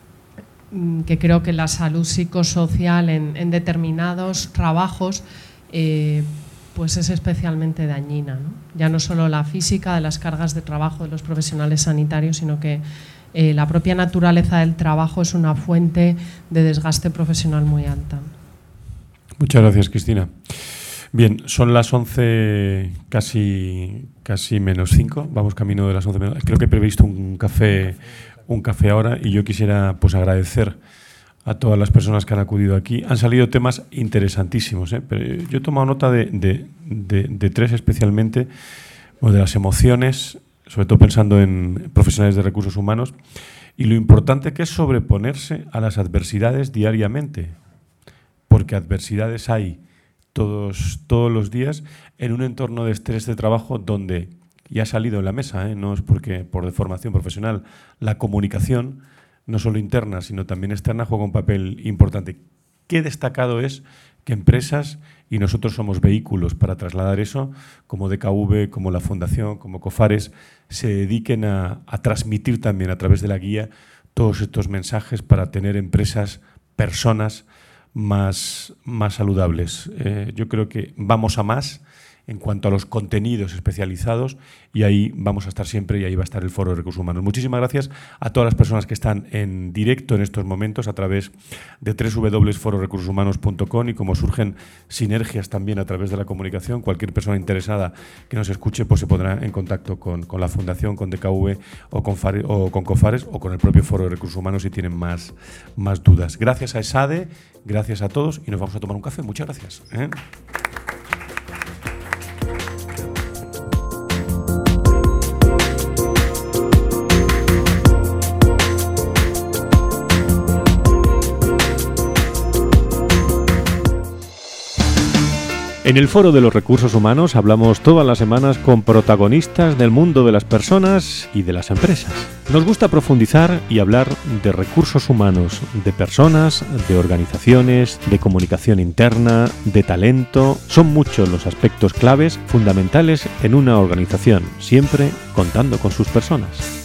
S9: que creo que la salud psicosocial en, en determinados trabajos eh, pues es especialmente dañina, ¿no? Ya no solo la física de las cargas de trabajo de los profesionales sanitarios, sino que eh, la propia naturaleza del trabajo es una fuente de desgaste profesional muy alta.
S2: Muchas gracias, Cristina. Bien, son las once, casi, casi menos cinco, vamos camino de las once menos. Creo que he previsto un café, un café ahora, y yo quisiera pues agradecer a todas las personas que han acudido aquí. Han salido temas interesantísimos, ¿eh? Pero yo he tomado nota de, de, de, de tres especialmente, bueno, de las emociones, sobre todo pensando en profesionales de recursos humanos, y lo importante que es sobreponerse a las adversidades diariamente. porque adversidades hay todos, todos los días en un entorno de estrés de trabajo donde, ya ha salido en la mesa, ¿eh? No es porque por deformación profesional, la comunicación, no solo interna, sino también externa, juega un papel importante. Qué destacado es que empresas, y nosotros somos vehículos para trasladar eso, como D K V, como la Fundación, como Cofares, se dediquen a, a transmitir también a través de la guía todos estos mensajes para tener empresas, personas más, más saludables. Eh, yo creo que vamos a más en cuanto a los contenidos especializados y ahí vamos a estar siempre y ahí va a estar el Foro de Recursos Humanos. Muchísimas gracias a todas las personas que están en directo en estos momentos a través de doble u doble u doble u punto foro recursos humanos punto com y como surgen sinergias también a través de la comunicación, cualquier persona interesada que nos escuche pues se pondrá en contacto con, con la Fundación, con D K V o con, Fare, o con Cofares o con el propio Foro de Recursos Humanos si tienen más, más dudas. Gracias a ESADE, gracias a todos y nos vamos a tomar un café. Muchas gracias. ¿eh?
S1: En el Foro de los Recursos Humanos hablamos todas las semanas con protagonistas del mundo de las personas y de las empresas. Nos gusta profundizar y hablar de recursos humanos, de personas, de organizaciones, de comunicación interna, de talento. Son muchos los aspectos claves fundamentales en una organización, siempre contando con sus personas.